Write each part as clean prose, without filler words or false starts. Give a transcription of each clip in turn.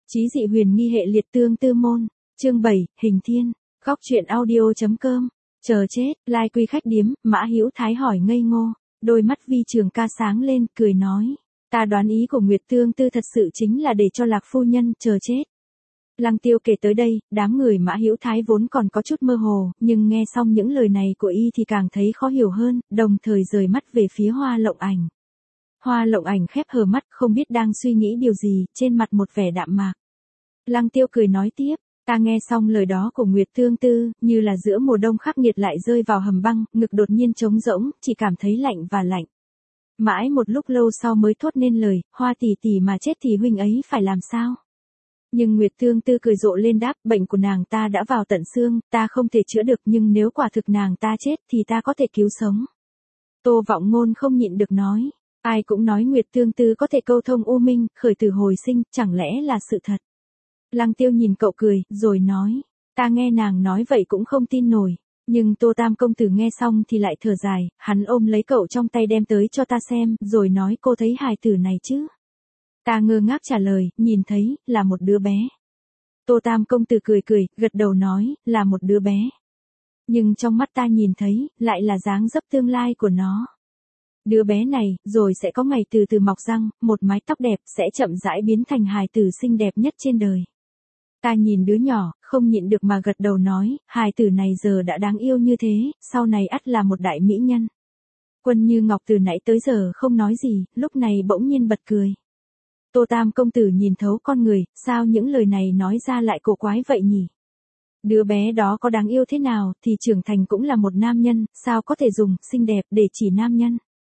Chí dị huyền nghi hệ liệt tương tư môn, chương 7, hình thiên, góc truyện audio.com, chờ chết, lai quy khách điếm, Mã Hữu Thái hỏi ngây ngô, đôi mắt Vi Trường Ca sáng lên, cười nói, ta đoán ý của Nguyệt Tương Tư thật sự chính là để cho Lạc phu nhân chờ chết. Lăng Tiêu kể tới đây, đám người Mã Hữu Thái vốn còn có chút mơ hồ, nhưng nghe xong những lời này của y thì càng thấy khó hiểu hơn, đồng thời rời mắt về phía Hoa Lộng Ảnh. Hoa Lộng Ảnh khép hờ mắt, không biết đang suy nghĩ điều gì, trên mặt một vẻ đạm mạc. Lăng Tiêu cười nói tiếp, ta nghe xong lời đó của Nguyệt Tương Tư, như là giữa mùa đông khắc nghiệt lại rơi vào hầm băng, ngực đột nhiên trống rỗng, chỉ cảm thấy lạnh và lạnh. Mãi một lúc lâu sau mới thốt nên lời, Hoa tỷ tỷ mà chết thì huynh ấy phải làm sao? Nhưng Nguyệt Tương Tư cười rộ lên đáp, bệnh của nàng ta đã vào tận xương, ta không thể chữa được, nhưng nếu quả thực nàng ta chết thì ta có thể cứu sống. Tô Vọng Ngôn không nhịn được nói, ai cũng nói Nguyệt Tương Tư có thể câu thông u minh, khởi tử hồi sinh, chẳng lẽ là sự thật? Lăng Tiêu nhìn cậu cười, rồi nói, ta nghe nàng nói vậy cũng không tin nổi. Nhưng Tô Tam công tử nghe xong thì lại thở dài, hắn ôm lấy cậu trong tay đem tới cho ta xem, rồi nói cô thấy hài tử này chứ? Ta ngơ ngác trả lời, nhìn thấy, là một đứa bé. Tô Tam công tử cười cười, gật đầu nói, là một đứa bé. Nhưng trong mắt ta nhìn thấy, lại là dáng dấp tương lai của nó. Đứa bé này, rồi sẽ có ngày từ từ mọc răng, một mái tóc đẹp, sẽ chậm rãi biến thành hài tử xinh đẹp nhất trên đời. Ta nhìn đứa nhỏ, không nhịn được mà gật đầu nói, hài tử này giờ đã đáng yêu như thế, sau này ắt là một đại mỹ nhân. Quân Như Ngọc từ nãy tới giờ không nói gì, lúc này bỗng nhiên bật cười. Tô Tam công tử nhìn thấu con người, sao những lời này nói ra lại cổ quái vậy nhỉ? Đứa bé đó có đáng yêu thế nào thì trưởng thành cũng là một nam nhân, sao có thể dùng xinh đẹp để chỉ nam nhân?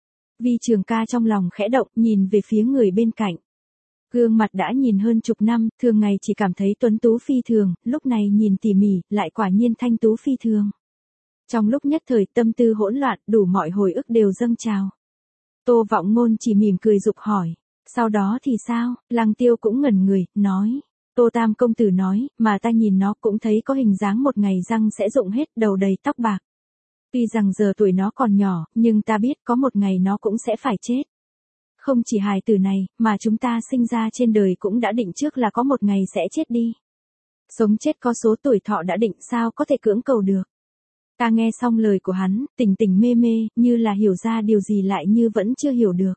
Vi Trường Ca trong lòng khẽ động, nhìn về phía người bên cạnh. Gương mặt đã nhìn hơn chục năm, thường ngày chỉ cảm thấy tuấn tú phi thường, lúc này nhìn tỉ mỉ, lại quả nhiên thanh tú phi thường. Trong lúc nhất thời tâm tư hỗn loạn, đủ mọi hồi ức đều dâng trào. Tô Vọng Ngôn chỉ mỉm cười giục hỏi, sau đó thì sao? Lăng Tiêu cũng ngẩn người, nói. Tô Tam công tử nói, mà ta nhìn nó cũng thấy có hình dáng một ngày răng sẽ rụng hết, đầu đầy tóc bạc. Tuy rằng giờ tuổi nó còn nhỏ, nhưng ta biết có một ngày nó cũng sẽ phải chết. Không chỉ hài tử này, mà chúng ta sinh ra trên đời cũng đã định trước là có một ngày sẽ chết đi. Sống chết có số tuổi thọ đã định, sao có thể cưỡng cầu được. Ta nghe xong lời của hắn, tỉnh tỉnh mê mê, như là hiểu ra điều gì lại như vẫn chưa hiểu được.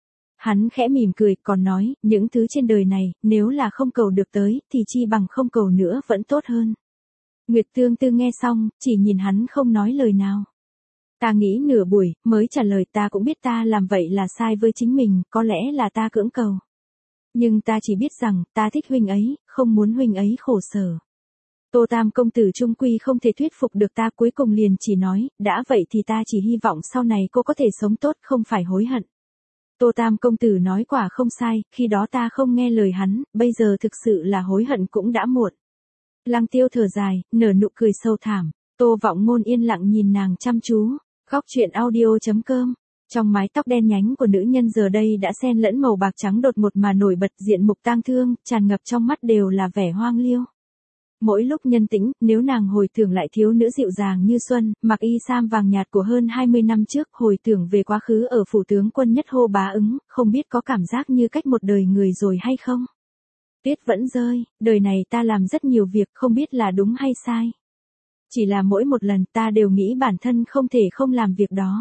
Hắn khẽ mỉm cười, còn nói, những thứ trên đời này, nếu là không cầu được tới, thì chi bằng không cầu nữa vẫn tốt hơn. Nguyệt Tương Tư nghe xong, chỉ nhìn hắn không nói lời nào. Ta nghĩ nửa buổi, mới trả lời, ta cũng biết ta làm vậy là sai với chính mình, có lẽ là ta cưỡng cầu. Nhưng ta chỉ biết rằng, ta thích huynh ấy, không muốn huynh ấy khổ sở. Tô Tam công tử trung quy không thể thuyết phục được ta, cuối cùng liền chỉ nói, đã vậy thì ta chỉ hy vọng sau này cô có thể sống tốt, không phải hối hận. Tô Tam công tử nói quả không sai, khi đó ta không nghe lời hắn, bây giờ thực sự là hối hận cũng đã muộn. Lăng Tiêu thở dài, nở nụ cười sâu thẳm. Tô Vọng Ngôn yên lặng nhìn nàng chăm chú. Góc truyện audio.com. Trong mái tóc đen nhánh của nữ nhân giờ đây đã xen lẫn màu bạc trắng đột ngột mà nổi bật, diện mục tang thương, tràn ngập trong mắt đều là vẻ hoang liêu. Mỗi lúc nhân tĩnh, nếu nàng hồi tưởng lại thiếu nữ dịu dàng như xuân, mặc y sam vàng nhạt của hơn 20 năm trước, hồi tưởng về quá khứ ở phủ tướng quân Nhất Hô Bá Ứng, không biết có cảm giác như cách một đời người rồi hay không? Tuyết vẫn rơi, đời này ta làm rất nhiều việc, không biết là đúng hay sai. Chỉ là mỗi một lần ta đều nghĩ bản thân không thể không làm việc đó.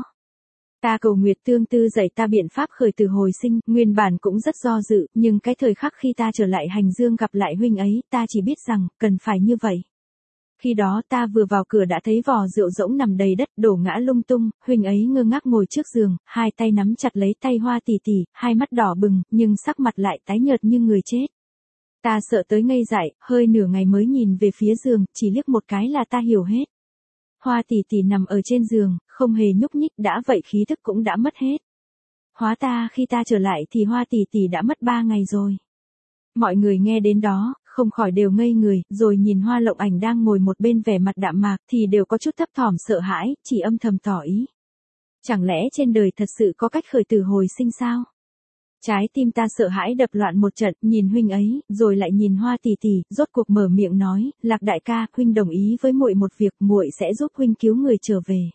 Ta cầu Nguyệt Tương Tư dạy ta biện pháp khởi tử hồi sinh, nguyên bản cũng rất do dự, nhưng cái thời khắc khi ta trở lại Hành Dương gặp lại huynh ấy, ta chỉ biết rằng, cần phải như vậy. Khi đó ta vừa vào cửa đã thấy vò rượu rỗng nằm đầy đất, đổ ngã lung tung, huynh ấy ngơ ngác ngồi trước giường, hai tay nắm chặt lấy tay Hoa tỷ tỷ, hai mắt đỏ bừng, nhưng sắc mặt lại tái nhợt như người chết. Ta sợ tới ngây dại, hơi nửa ngày mới nhìn về phía giường, chỉ liếc một cái là ta hiểu hết. Hoa tỷ tỷ nằm ở trên giường, không hề nhúc nhích, đã vậy khí thức cũng đã mất hết. Hóa ta khi ta trở lại thì Hoa tỷ tỷ đã mất 3 ngày rồi. Mọi người nghe đến đó, không khỏi đều ngây người, rồi nhìn Hoa Lộng Ảnh đang ngồi một bên vẻ mặt đạm mạc thì đều có chút thấp thỏm sợ hãi, chỉ âm thầm tỏ ý. Chẳng lẽ trên đời thật sự có cách khởi tử hồi sinh sao? Trái tim ta sợ hãi đập loạn một trận, nhìn huynh ấy, rồi lại nhìn Hoa tỷ tỷ, rốt cuộc mở miệng nói, Lạc đại ca, huynh đồng ý với muội một việc, muội sẽ giúp huynh cứu người trở về.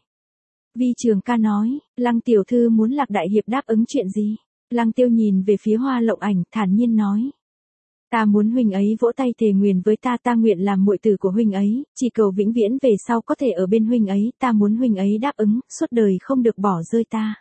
Vi Trường Ca nói, Lăng tiểu thư muốn Lạc đại hiệp đáp ứng chuyện gì? Lăng Tiêu nhìn về phía Hoa Lộng Ảnh, thản nhiên nói. Ta muốn huynh ấy vỗ tay thề nguyền với ta nguyện làm muội tử của huynh ấy, chỉ cầu vĩnh viễn về sau có thể ở bên huynh ấy, ta muốn huynh ấy đáp ứng, suốt đời không được bỏ rơi ta.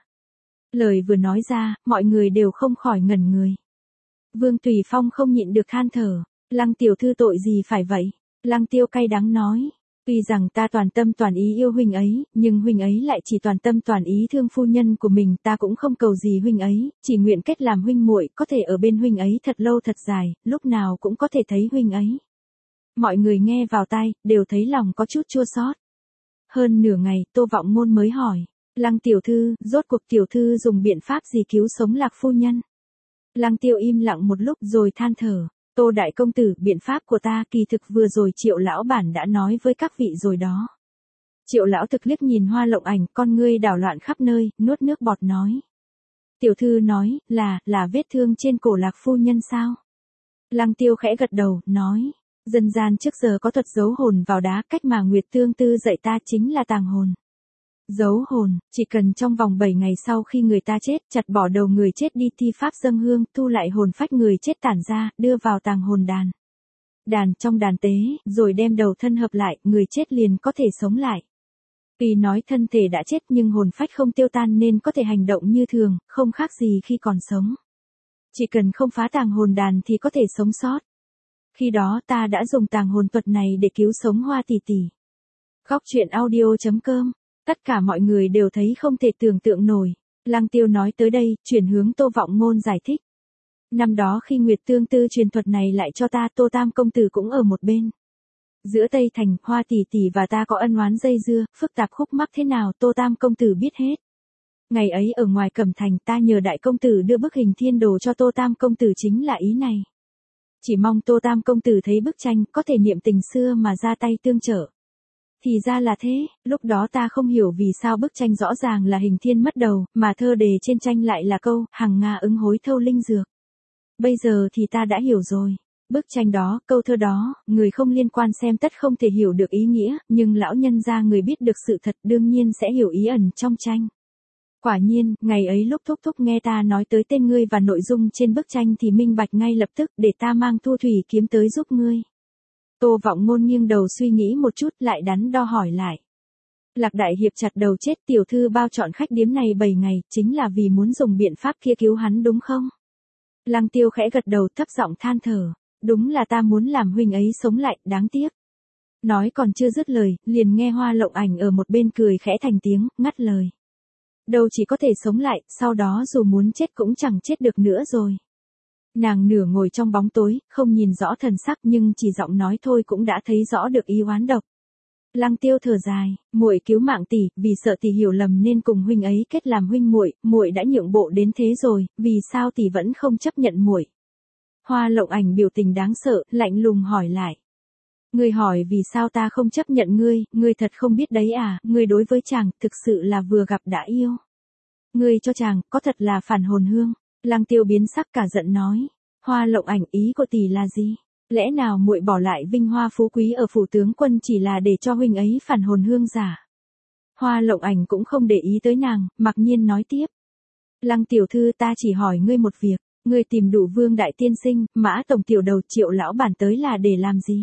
Lời vừa nói ra, mọi người đều không khỏi ngẩn người. Vương Tùy Phong không nhịn được than thở, Lăng tiểu thư tội gì phải vậy? Lăng Tiêu cay đắng nói, tuy rằng ta toàn tâm toàn ý yêu huynh ấy, nhưng huynh ấy lại chỉ toàn tâm toàn ý thương phu nhân của mình, ta cũng không cầu gì huynh ấy, chỉ nguyện kết làm huynh muội, có thể ở bên huynh ấy thật lâu thật dài, lúc nào cũng có thể thấy huynh ấy. Mọi người nghe vào tai, đều thấy lòng có chút chua xót. Hơn nửa ngày, Tô Vọng Ngôn mới hỏi, Lăng tiểu thư, rốt cuộc tiểu thư dùng biện pháp gì cứu sống Lạc phu nhân? Lăng Tiêu im lặng một lúc rồi than thở, Tô đại công tử, biện pháp của ta kỳ thực vừa rồi Triệu lão bản đã nói với các vị rồi đó. Triệu lão thực liếc nhìn Hoa Lộng Ảnh, con ngươi đảo loạn khắp nơi, nuốt nước bọt nói. Tiểu thư nói, là vết thương trên cổ Lạc phu nhân sao? Lăng Tiêu khẽ gật đầu, nói, dân gian trước giờ có thuật giấu hồn vào đá, cách mà Nguyệt Tương Tư dạy ta chính là tàng hồn. Giấu hồn, chỉ cần trong vòng 7 ngày sau khi người ta chết, chặt bỏ đầu người chết đi thi pháp dâng hương, thu lại hồn phách người chết tản ra, đưa vào tàng hồn đàn. Đàn trong đàn tế, rồi đem đầu thân hợp lại, người chết liền có thể sống lại. Vì nói thân thể đã chết nhưng hồn phách không tiêu tan nên có thể hành động như thường, không khác gì khi còn sống. Chỉ cần không phá tàng hồn đàn thì có thể sống sót. Khi đó ta đã dùng tàng hồn thuật này để cứu sống Hoa tỷ tỷ. Góc truyện audio.com. Tất cả mọi người đều thấy không thể tưởng tượng nổi. Lăng Tiêu nói tới đây, chuyển hướng Tô Vọng Ngôn giải thích. Năm đó khi Nguyệt Tương Tư truyền thuật này lại cho ta, Tô Tam công tử cũng ở một bên. Giữa Tây Thành, Hoa tỷ tỷ và ta có ân oán dây dưa, phức tạp khúc mắc thế nào Tô Tam công tử biết hết. Ngày ấy ở ngoài Cẩm Thành ta nhờ đại công tử đưa bức hình thiên đồ cho Tô Tam công tử chính là ý này. Chỉ mong Tô Tam công tử thấy bức tranh có thể niệm tình xưa mà ra tay tương trợ. Thì ra là thế, lúc đó ta không hiểu vì sao bức tranh rõ ràng là hình thiên mất đầu, mà thơ đề trên tranh lại là câu, hằng Nga ứng hối thâu linh dược. Bây giờ thì ta đã hiểu rồi. Bức tranh đó, câu thơ đó, người không liên quan xem tất không thể hiểu được ý nghĩa, nhưng lão nhân gia người biết được sự thật đương nhiên sẽ hiểu ý ẩn trong tranh. Quả nhiên, ngày ấy lúc Thúc Thúc nghe ta nói tới tên ngươi và nội dung trên bức tranh thì minh bạch ngay lập tức, để ta mang Thu Thủy kiếm tới giúp ngươi. Tô Vọng Ngôn nghiêng đầu suy nghĩ một chút, lại đắn đo hỏi lại. Lạc đại hiệp chặt đầu chết, tiểu thư bao chọn khách điếm này 7 ngày, chính là vì muốn dùng biện pháp kia cứu hắn đúng không? Lăng Tiêu khẽ gật đầu, thấp giọng than thở, đúng là ta muốn làm huynh ấy sống lại, đáng tiếc. Nói còn chưa dứt lời, liền nghe Hoa Lộng Ảnh ở một bên cười khẽ thành tiếng, ngắt lời. Đâu chỉ có thể sống lại, sau đó dù muốn chết cũng chẳng chết được nữa rồi. Nàng nửa ngồi trong bóng tối, không nhìn rõ thần sắc nhưng chỉ giọng nói thôi cũng đã thấy rõ được ý oán độc. Lăng Tiêu thở dài, muội cứu mạng tỷ, vì sợ tỷ hiểu lầm nên cùng huynh ấy kết làm huynh muội, muội đã nhượng bộ đến thế rồi, vì sao tỷ vẫn không chấp nhận muội? Hoa Lộng Ảnh biểu tình đáng sợ, lạnh lùng hỏi lại. Ngươi hỏi vì sao ta không chấp nhận ngươi thật không biết đấy à, ngươi đối với chàng, thực sự là vừa gặp đã yêu. Ngươi cho chàng, có thật là phản hồn hương. Lăng Tiêu biến sắc cả giận nói. Hoa Lộng Ảnh, ý của tỷ là gì? Lẽ nào muội bỏ lại vinh hoa phú quý ở phủ tướng quân chỉ là để cho huynh ấy phản hồn hương giả? Hoa Lộng Ảnh cũng không để ý tới nàng, mặc nhiên nói tiếp. Lăng tiểu thư, ta chỉ hỏi ngươi một việc, ngươi tìm đủ Vương đại tiên sinh, Mã tổng tiểu đầu, Triệu lão bản tới là để làm gì?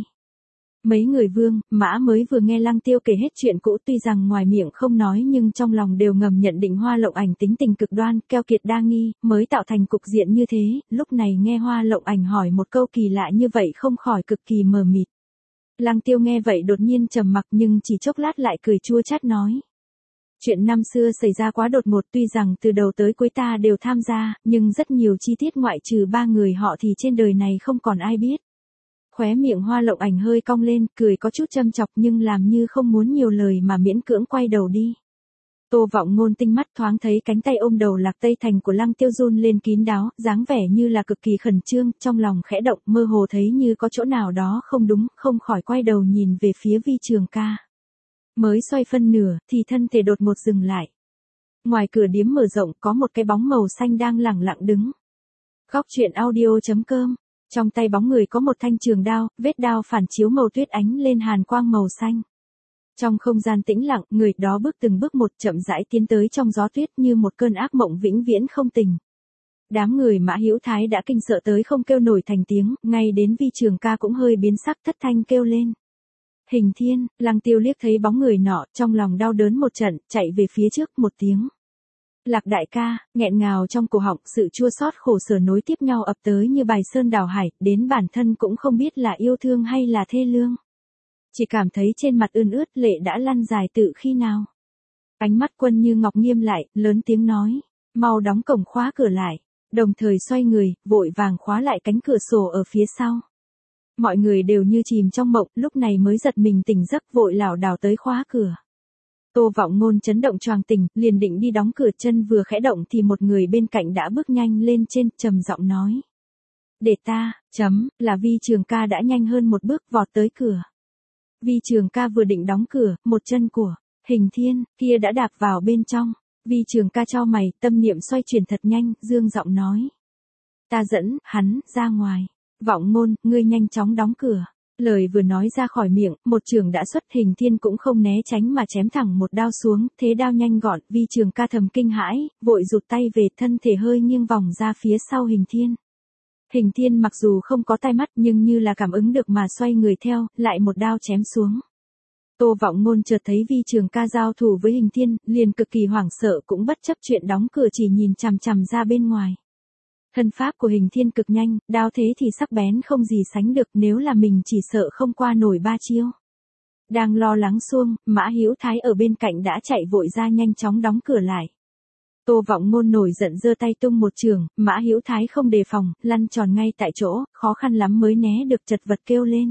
Mấy người Vương, Mã mới vừa nghe Lăng Tiêu kể hết chuyện cũ, tuy rằng ngoài miệng không nói nhưng trong lòng đều ngầm nhận định Hoa Lộng Ảnh tính tình cực đoan, keo kiệt đa nghi, mới tạo thành cục diện như thế, lúc này nghe Hoa Lộng Ảnh hỏi một câu kỳ lạ như vậy không khỏi cực kỳ mờ mịt. Lăng Tiêu nghe vậy đột nhiên trầm mặc nhưng chỉ chốc lát lại cười chua chát nói. Chuyện năm xưa xảy ra quá đột ngột, tuy rằng từ đầu tới cuối ta đều tham gia, nhưng rất nhiều chi tiết ngoại trừ 3 người họ thì trên đời này không còn ai biết. Khóe miệng Hoa Lộng Ảnh hơi cong lên, cười có chút châm chọc nhưng làm như không muốn nhiều lời mà miễn cưỡng quay đầu đi. Tô Vọng Ngôn tinh mắt thoáng thấy cánh tay ôm đầu Lạc Tây Thành của Lăng Tiêu run lên kín đáo, dáng vẻ như là cực kỳ khẩn trương, trong lòng khẽ động, mơ hồ thấy như có chỗ nào đó không đúng, không khỏi quay đầu nhìn về phía Vi Trường Ca. Mới xoay phân nửa, thì thân thể đột ngột dừng lại. Ngoài cửa điếm mở rộng có một cái bóng màu xanh đang lẳng lặng đứng. Góc truyện audio.com. Trong tay bóng người có một thanh trường đao, vết đao phản chiếu màu tuyết ánh lên hàn quang màu xanh. Trong không gian tĩnh lặng, người đó bước từng bước một chậm rãi tiến tới trong gió tuyết như một cơn ác mộng vĩnh viễn không tỉnh. Đám người Mã Hữu Thái đã kinh sợ tới không kêu nổi thành tiếng, ngay đến Vi Trường Ca cũng hơi biến sắc thất thanh kêu lên. Hình Thiên, Lăng Tiêu liếc thấy bóng người nọ, trong lòng đau đớn một trận, chạy về phía trước một tiếng. Lạc đại ca, nghẹn ngào trong cổ họng, sự chua xót khổ sở nối tiếp nhau ập tới như bài sơn đảo hải, đến bản thân cũng không biết là yêu thương hay là thê lương. Chỉ cảm thấy trên mặt ươn ướt lệ đã lăn dài tự khi nào. Ánh mắt Quân Như Ngọc nghiêm lại, lớn tiếng nói, mau đóng cổng khóa cửa lại, đồng thời xoay người, vội vàng khóa lại cánh cửa sổ ở phía sau. Mọi người đều như chìm trong mộng, lúc này mới giật mình tỉnh giấc vội lảo đảo tới khóa cửa. Tô Vọng Ngôn chấn động choàng tỉnh, liền định đi đóng cửa, chân vừa khẽ động thì một người bên cạnh đã bước nhanh lên trên, trầm giọng nói. Để ta, là Vi Trường Ca đã nhanh hơn một bước vọt tới cửa. Vi Trường Ca vừa định đóng cửa, một chân của Hình Thiên kia đã đạp vào bên trong. Vi Trường Ca chau mày, tâm niệm xoay chuyển thật nhanh, dương giọng nói. Ta dẫn hắn ra ngoài. Vọng Ngôn, ngươi nhanh chóng đóng cửa. Lời vừa nói ra khỏi miệng, một trường đã xuất, Hình Thiên cũng không né tránh mà chém thẳng một đao xuống, thế đao nhanh gọn, Vi Trường Ca thầm kinh hãi, vội rụt tay về, thân thể hơi nghiêng vòng ra phía sau Hình Thiên. Hình Thiên mặc dù không có tai mắt nhưng như là cảm ứng được mà xoay người theo, lại một đao chém xuống. Tô Vọng Ngôn chợt thấy Vi Trường Ca giao thủ với Hình Thiên, liền cực kỳ hoảng sợ cũng bất chấp chuyện đóng cửa chỉ nhìn chằm chằm ra bên ngoài. Thân pháp của Hình Thiên cực nhanh, đao thế thì sắc bén không gì sánh được, nếu là mình chỉ sợ không qua nổi ba chiêu. Đang lo lắng xuông, Mã Hữu Thái ở bên cạnh đã chạy vội ra nhanh chóng đóng cửa lại. Tô Vọng Ngôn nổi giận giơ tay tung một chưởng, Mã Hữu Thái không đề phòng, lăn tròn ngay tại chỗ, khó khăn lắm mới né được, chật vật kêu lên.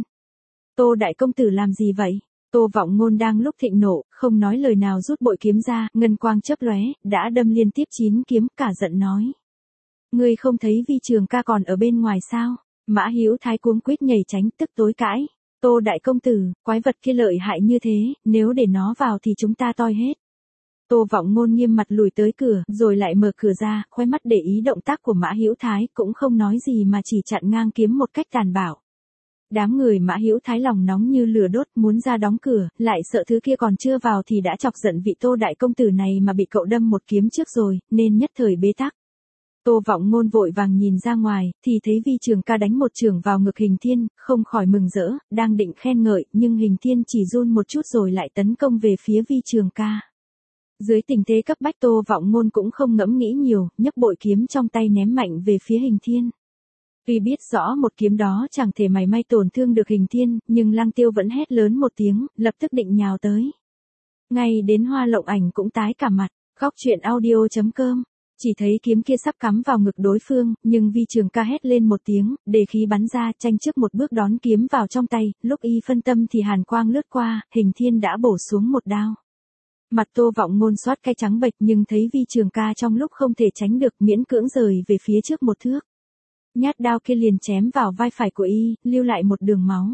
Tô đại công tử làm gì vậy? Tô Vọng Ngôn đang lúc thịnh nộ, không nói lời nào rút bội kiếm ra, ngân quang chớp lóe, đã đâm liên tiếp 9 kiếm, cả giận nói. Ngươi không thấy Vi Trường Ca còn ở bên ngoài sao? Mã Hữu Thái cuống quýt nhảy tránh, tức tối cãi. Tô đại công tử, quái vật kia lợi hại như thế, nếu để nó vào thì chúng ta toi hết. Tô Vọng Ngôn nghiêm mặt lùi tới cửa, rồi lại mở cửa ra, khóe mắt để ý động tác của Mã Hữu Thái, cũng không nói gì mà chỉ chặn ngang kiếm một cách tàn bạo. Đám người Mã Hữu Thái lòng nóng như lửa đốt, muốn ra đóng cửa, lại sợ thứ kia còn chưa vào thì đã chọc giận vị Tô đại công tử này mà bị cậu đâm một kiếm trước rồi, nên nhất thời bế tắc. Tô Vọng Ngôn vội vàng nhìn ra ngoài, thì thấy Vi Trường Ca đánh một chưởng vào ngực Hình Thiên, không khỏi mừng rỡ, đang định khen ngợi, nhưng Hình Thiên chỉ run một chút rồi lại tấn công về phía Vi Trường Ca. Dưới tình thế cấp bách, Tô Vọng Ngôn cũng không ngẫm nghĩ nhiều, nhấc bội kiếm trong tay ném mạnh về phía Hình Thiên. Tuy biết rõ một kiếm đó chẳng thể mảy may tổn thương được Hình Thiên, nhưng Lăng Tiêu vẫn hét lớn một tiếng, lập tức định nhào tới. Ngay đến Hoa Lộng Ảnh cũng tái cả mặt. Góc truyện audio.com. Chỉ thấy kiếm kia sắp cắm vào ngực đối phương, nhưng Vi Trường Ca hét lên một tiếng, đề khí bắn ra, tranh trước một bước đón kiếm vào trong tay, lúc y phân tâm thì hàn quang lướt qua, Hình Thiên đã bổ xuống một đao. Mặt Tô Vọng Ngôn xoát cái trắng bệch, nhưng thấy Vi Trường Ca trong lúc không thể tránh được, miễn cưỡng rời về phía trước một thước. Nhát đao kia liền chém vào vai phải của y, lưu lại một đường máu.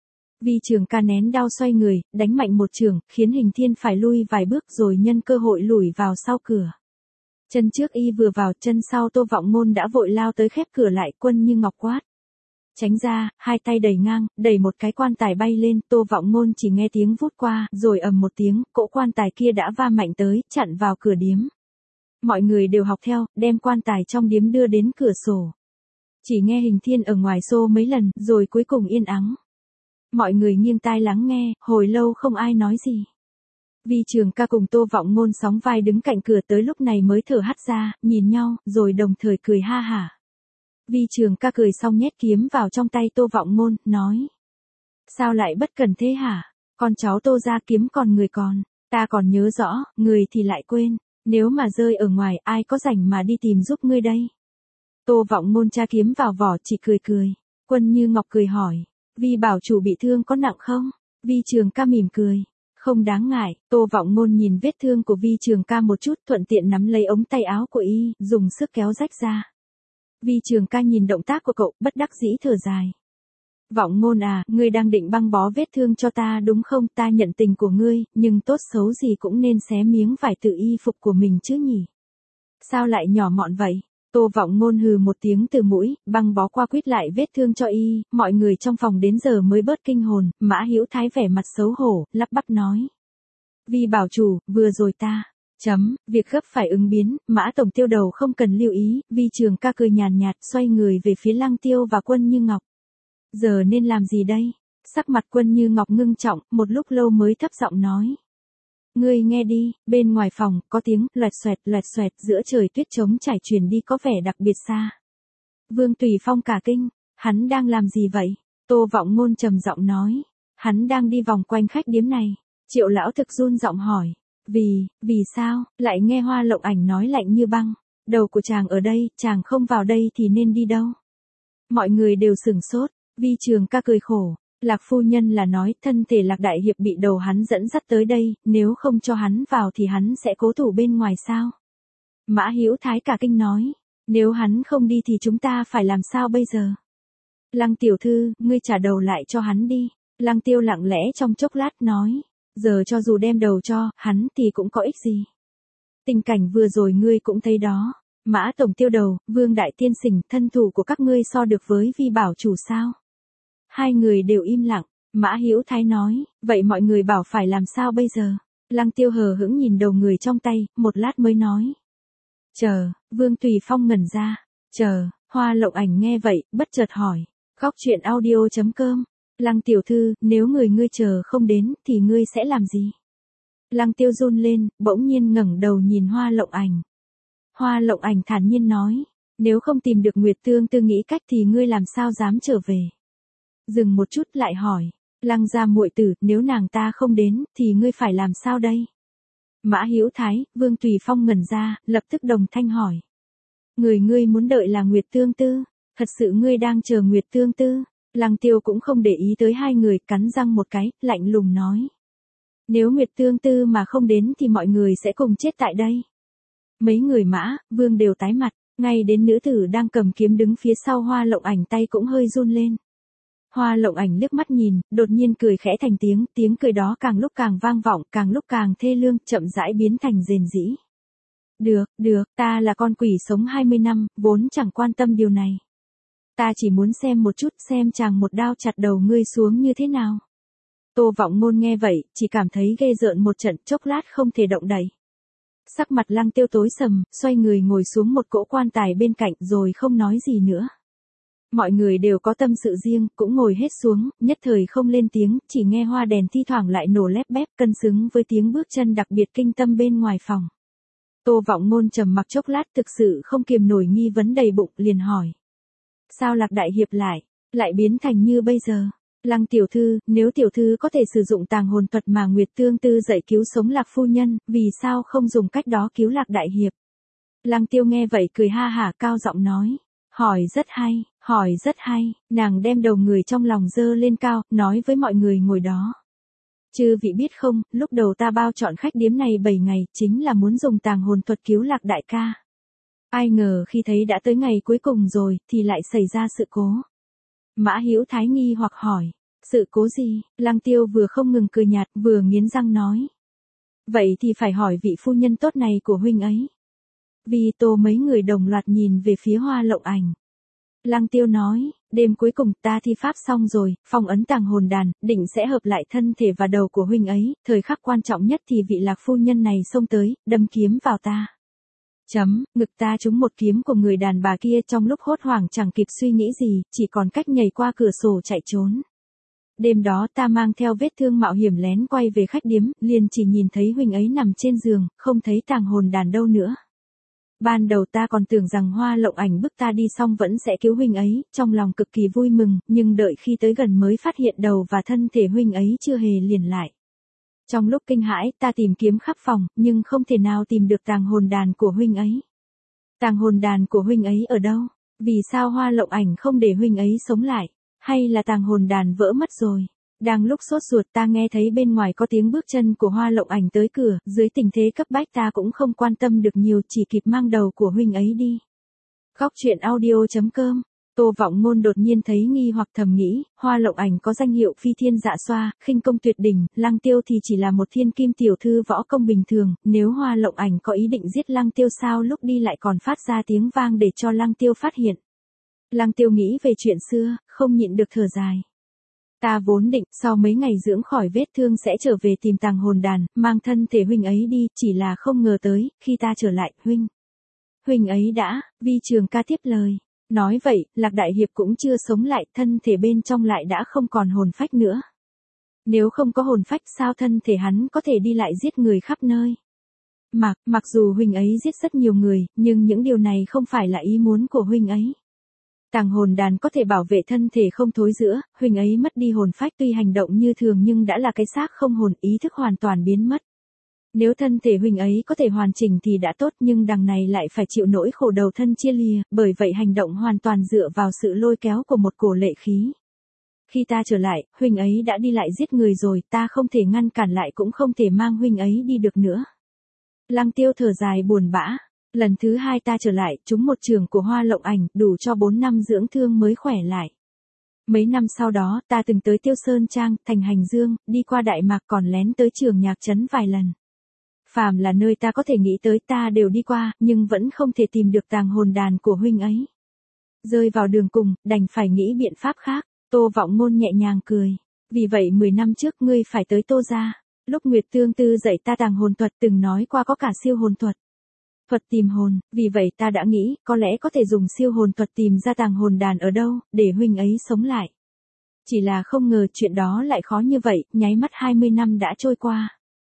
Vi Trường Ca nén đao xoay người, đánh mạnh một chưởng, khiến Hình Thiên phải lui vài bước rồi nhân cơ hội lùi vào sau cửa. Chân trước y vừa vào, chân sau Tô Vọng Ngôn đã vội lao tới khép cửa lại, Quân Như Ngọc quát. Tránh ra, hai tay đẩy ngang, đẩy một cái quan tài bay lên, Tô Vọng Ngôn chỉ nghe tiếng vút qua, rồi ầm một tiếng, cỗ quan tài kia đã va mạnh tới, chặn vào cửa điếm. Mọi người đều học theo, đem quan tài trong điếm đưa đến cửa sổ. Chỉ nghe Hình Thiên ở ngoài xô mấy lần, rồi cuối cùng yên ắng. Mọi người nghiêng tai lắng nghe, hồi lâu không ai nói gì. Vi Trường Ca cùng Tô Vọng Ngôn sóng vai đứng cạnh cửa, tới lúc này mới thở hắt ra, nhìn nhau, rồi đồng thời cười ha hả. Vi Trường Ca cười xong nhét kiếm vào trong tay Tô Vọng Ngôn, nói. Sao lại bất cần thế hả? Con cháu Tô ra kiếm còn người còn, ta còn nhớ rõ, người thì lại quên, nếu mà rơi ở ngoài ai có rảnh mà đi tìm giúp ngươi đây. Tô Vọng Ngôn tra kiếm vào vỏ chỉ cười cười. Quân Như Ngọc cười hỏi, Vi bảo chủ bị thương có nặng không? Vi Trường Ca mỉm cười. Không đáng ngại. Tô Vọng Ngôn nhìn vết thương của Vi Trường Ca một chút, thuận tiện nắm lấy ống tay áo của y, dùng sức kéo rách ra. Vi Trường Ca nhìn động tác của cậu, bất đắc dĩ thở dài. Vọng Ngôn à, ngươi đang định băng bó vết thương cho ta đúng không? Ta nhận tình của ngươi, nhưng tốt xấu gì cũng nên xé miếng vải tự y phục của mình chứ nhỉ? Sao lại nhỏ mọn vậy? Tô Vọng Ngôn hừ một tiếng từ mũi, băng bó qua quýt lại vết thương cho y, mọi người trong phòng đến giờ mới bớt kinh hồn, Mã Hữu Thái vẻ mặt xấu hổ, lắp bắp nói. Vi bảo chủ, vừa rồi ta, Việc gấp phải ứng biến, Mã Tổng Tiêu đầu không cần lưu ý, Vi Trường Ca cười nhàn nhạt xoay người về phía Lăng Tiêu và Quân Như Ngọc. Giờ nên làm gì đây? Sắc mặt Quân Như Ngọc ngưng trọng, một lúc lâu mới thấp giọng nói. Ngươi nghe đi, bên ngoài phòng, có tiếng loẹt xoẹt giữa trời tuyết trống trải truyền đi có vẻ đặc biệt xa. Vương Tùy Phong cả kinh, hắn đang làm gì vậy? Tô Vọng Ngôn trầm giọng nói. Hắn đang đi vòng quanh khách điếm này. Triệu lão thực run giọng hỏi. Vì sao, lại nghe Hoa Lộng Ảnh nói lạnh như băng. Đầu của chàng ở đây, chàng không vào đây thì nên đi đâu? Mọi người đều sửng sốt, Vi Trường Ca cười khổ. Lạc phu nhân là nói thân thể Lạc Đại Hiệp bị đầu hắn dẫn dắt tới đây, nếu không cho hắn vào thì hắn sẽ cố thủ bên ngoài sao? Mã Hữu Thái cả kinh nói. Nếu hắn không đi thì chúng ta phải làm sao bây giờ? Lăng tiểu thư, ngươi trả đầu lại cho hắn đi. Lăng Tiêu lặng lẽ trong chốc lát nói. Giờ cho dù đem đầu cho hắn thì cũng có ích gì. Tình cảnh vừa rồi ngươi cũng thấy đó. Mã Tổng Tiêu đầu, Vương Đại Tiên Sỉnh, thân thủ của các ngươi so được với Vi bảo chủ sao? Hai người đều im lặng. Mã Hữu Thái nói. Vậy mọi người bảo phải làm sao bây giờ? Lăng Tiêu hờ hững nhìn đầu người trong tay, một lát mới nói. Chờ. Vương Tùy Phong ngẩn ra. Chờ. Hoa Lộng Ảnh nghe vậy, bất chợt hỏi. Góc truyện audio.com. Lăng tiểu thư, nếu người ngươi chờ không đến, thì ngươi sẽ làm gì? Lăng Tiêu run lên, bỗng nhiên ngẩng đầu nhìn Hoa Lộng Ảnh. Hoa Lộng Ảnh thản nhiên nói. Nếu không tìm được Nguyệt Tương Tư nghĩ cách thì ngươi làm sao dám trở về? Dừng một chút lại hỏi. Lăng gia muội tử, nếu nàng ta không đến, thì ngươi phải làm sao đây? Mã Hữu Thái, Vương Tùy Phong ngẩn ra, lập tức đồng thanh hỏi. Người ngươi muốn đợi là Nguyệt Tương Tư? Thật sự ngươi đang chờ Nguyệt Tương Tư? Lăng Tiêu cũng không để ý tới hai người, cắn răng một cái, lạnh lùng nói. Nếu Nguyệt Tương Tư mà không đến thì mọi người sẽ cùng chết tại đây. Mấy người Mã, Vương đều tái mặt, ngay đến nữ tử đang cầm kiếm đứng phía sau Hoa Lộng Ảnh tay cũng hơi run lên. Hoa Lộng Ảnh liếc mắt nhìn, đột nhiên cười khẽ thành tiếng, tiếng cười đó càng lúc càng vang vọng, càng lúc càng thê lương, chậm rãi biến thành rền rĩ. Được, ta là con quỷ sống 20 năm, vốn chẳng quan tâm điều này. Ta chỉ muốn xem một chút xem chàng một đao chặt đầu ngươi xuống như thế nào. Tô Vọng Ngôn nghe vậy, chỉ cảm thấy ghê rợn một trận, chốc lát không thể động đậy. Sắc mặt Lăng Tiêu tối sầm, xoay người ngồi xuống một cỗ quan tài bên cạnh rồi không nói gì nữa. Mọi người đều có tâm sự riêng, cũng ngồi hết xuống, nhất thời không lên tiếng, chỉ nghe hoa đèn thi thoảng lại nổ lép bép cân xứng với tiếng bước chân đặc biệt kinh tâm bên ngoài phòng. Tô Vọng Ngôn trầm mặc chốc lát thực sự không kiềm nổi nghi vấn đầy bụng, liền hỏi. Sao Lạc Đại Hiệp lại biến thành như bây giờ? Lăng tiểu thư, nếu tiểu thư có thể sử dụng tàng hồn thuật mà Nguyệt Tương Tư dạy cứu sống Lạc phu nhân, vì sao không dùng cách đó cứu Lạc Đại Hiệp? Lăng Tiêu nghe vậy cười ha hả cao giọng nói. Hỏi rất hay, nàng đem đầu người trong lòng dơ lên cao, nói với mọi người ngồi đó. Chư vị biết không, lúc đầu ta bao chọn khách điếm này 7 ngày, chính là muốn dùng tàng hồn thuật cứu Lạc đại ca. Ai ngờ khi thấy đã tới ngày cuối cùng rồi, thì lại xảy ra sự cố. Mã Hữu Thái nghi hoặc hỏi, sự cố gì? Lăng Tiêu vừa không ngừng cười nhạt, vừa nghiến răng nói. Vậy thì phải hỏi vị phu nhân tốt này của huynh ấy. Vì Tô mấy người đồng loạt nhìn về phía Hoa Lộng Ảnh. Lăng Tiêu nói, đêm cuối cùng ta thi pháp xong rồi, phong ấn tàng hồn đàn, định sẽ hợp lại thân thể và đầu của huynh ấy, thời khắc quan trọng nhất thì vị Lạc phu nhân này xông tới, đâm kiếm vào ta. Ngực ta trúng một kiếm của người đàn bà kia, trong lúc hốt hoảng chẳng kịp suy nghĩ gì, chỉ còn cách nhảy qua cửa sổ chạy trốn. Đêm đó ta mang theo vết thương mạo hiểm lén quay về khách điếm, liền chỉ nhìn thấy huynh ấy nằm trên giường, không thấy tàng hồn đàn đâu nữa. Ban đầu ta còn tưởng rằng Hoa Lộng Ảnh bức ta đi xong vẫn sẽ cứu huynh ấy, trong lòng cực kỳ vui mừng, nhưng đợi khi tới gần mới phát hiện đầu và thân thể huynh ấy chưa hề liền lại. Trong lúc kinh hãi, ta tìm kiếm khắp phòng, nhưng không thể nào tìm được tàng hồn đàn của huynh ấy. Tàng hồn đàn của huynh ấy ở đâu? Vì sao Hoa Lộng Ảnh không để huynh ấy sống lại? Hay là tàng hồn đàn vỡ mất rồi? Đang lúc sốt ruột ta nghe thấy bên ngoài có tiếng bước chân của Hoa Lộng Ảnh tới cửa, dưới tình thế cấp bách ta cũng không quan tâm được nhiều, chỉ kịp mang đầu của huynh ấy đi. Góc truyện audio.com. Tô Vọng Ngôn đột nhiên thấy nghi hoặc thầm nghĩ, Hoa Lộng Ảnh có danh hiệu phi thiên dạ xoa, khinh công tuyệt đỉnh, Lăng Tiêu thì chỉ là một thiên kim tiểu thư võ công bình thường, nếu Hoa Lộng Ảnh có ý định giết Lăng Tiêu sao lúc đi lại còn phát ra tiếng vang để cho Lăng Tiêu phát hiện. Lăng Tiêu nghĩ về chuyện xưa, không nhịn được thở dài. Ta vốn định sau mấy ngày dưỡng khỏi vết thương sẽ trở về tìm tàng hồn đàn, mang thân thể huynh ấy đi, chỉ là không ngờ tới, khi ta trở lại, huynh ấy đã, Vi Trường Ca tiếp lời. Nói vậy, Lạc Đại Hiệp cũng chưa sống lại, thân thể bên trong lại đã không còn hồn phách nữa. Nếu không có hồn phách sao thân thể hắn có thể đi lại giết người khắp nơi. Mặc dù huynh ấy giết rất nhiều người, nhưng những điều này không phải là ý muốn của huynh ấy. Tàng hồn đàn có thể bảo vệ thân thể không thối rữa, huynh ấy mất đi hồn phách tuy hành động như thường nhưng đã là cái xác không hồn, ý thức hoàn toàn biến mất. Nếu thân thể huynh ấy có thể hoàn chỉnh thì đã tốt, nhưng đằng này lại phải chịu nỗi khổ đầu thân chia lìa, bởi vậy hành động hoàn toàn dựa vào sự lôi kéo của một cổ lệ khí. Khi ta trở lại, huynh ấy đã đi lại giết người rồi, ta không thể ngăn cản lại cũng không thể mang huynh ấy đi được nữa. Lăng Tiêu thở dài buồn bã. Lần thứ 2 ta trở lại, trúng một trường của Hoa Lộng Ảnh, đủ cho 4 năm dưỡng thương mới khỏe lại. Mấy năm sau đó, ta từng tới Tiêu Sơn Trang, thành Hành Dương, đi qua Đại Mạc còn lén tới Trường Nhạc Trấn vài lần. Phàm là nơi ta có thể nghĩ tới ta đều đi qua, nhưng vẫn không thể tìm được tàng hồn đàn của huynh ấy. Rơi vào đường cùng, đành phải nghĩ biện pháp khác. Tô Vọng Ngôn nhẹ nhàng cười. Vì vậy 10 năm trước ngươi phải tới Tô gia. Lúc Nguyệt Tương Tư dạy ta tàng hồn thuật từng nói qua có cả siêu hồn thuật. Thuật tìm hồn, vì vậy ta đã nghĩ, có lẽ có thể dùng siêu hồn thuật tìm ra tàng hồn đàn ở đâu, để huynh ấy sống lại. Chỉ là không ngờ chuyện đó lại khó như vậy, nháy mắt 20 năm đã trôi qua.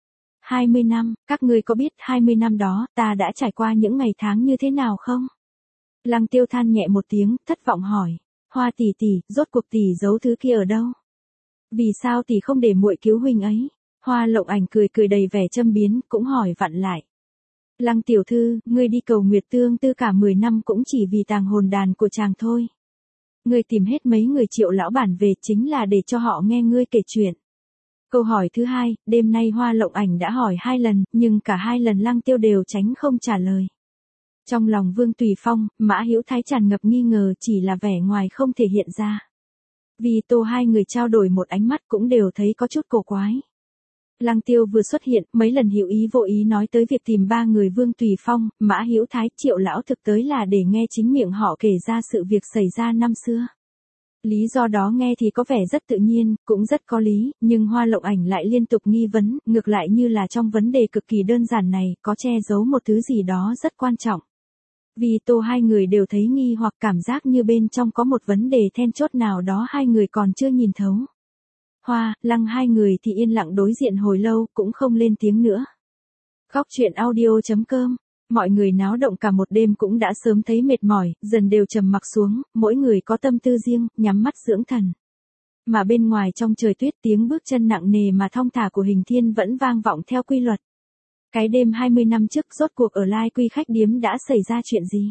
20 năm, các ngươi có biết 20 năm đó, ta đã trải qua những ngày tháng như thế nào không? Lăng Tiêu than nhẹ một tiếng, thất vọng hỏi. Hoa tỷ tỷ, rốt cuộc tỷ giấu thứ kia ở đâu? Vì sao tỷ không để muội cứu huynh ấy? Hoa Lộng Ảnh cười cười đầy vẻ châm biếm, cũng hỏi vặn lại. Lăng tiểu thư, ngươi đi cầu Nguyệt Tương Tư cả 10 năm cũng chỉ vì tàng hồn đàn của chàng thôi. Ngươi tìm hết mấy người Triệu lão bản về chính là để cho họ nghe ngươi kể chuyện. Câu hỏi thứ 2, đêm nay Hoa Lộng Ảnh đã hỏi 2 lần, nhưng cả 2 lần Lăng Tiêu đều tránh không trả lời. Trong lòng Vương Tùy Phong, Mã Hữu Thái tràn ngập nghi ngờ, chỉ là vẻ ngoài không thể hiện ra. Vì Tô hai người trao đổi một ánh mắt cũng đều thấy có chút cổ quái. Lăng Tiêu vừa xuất hiện, mấy lần hữu ý vô ý nói tới việc tìm 3 người Vương Tùy Phong, Mã Hữu Thái, Triệu lão thực tới là để nghe chính miệng họ kể ra sự việc xảy ra năm xưa. Lý do đó nghe thì có vẻ rất tự nhiên, cũng rất có lý, nhưng Hoa Lộng Ảnh lại liên tục nghi vấn, ngược lại như là trong vấn đề cực kỳ đơn giản này, có che giấu một thứ gì đó rất quan trọng. Vì Tô hai người đều thấy nghi hoặc cảm giác như bên trong có một vấn đề then chốt nào đó hai người còn chưa nhìn thấu. Hoa, Lăng hai người thì yên lặng đối diện hồi lâu, cũng không lên tiếng nữa. Góc truyện audio.com. Mọi người náo động cả một đêm cũng đã sớm thấy mệt mỏi, dần đều trầm mặc xuống, mỗi người có tâm tư riêng, nhắm mắt dưỡng thần. Mà bên ngoài trong trời tuyết tiếng bước chân nặng nề mà thong thả của Hình Thiên vẫn vang vọng theo quy luật. Cái đêm 20 năm trước rốt cuộc ở Lai Quy khách điếm đã xảy ra chuyện gì?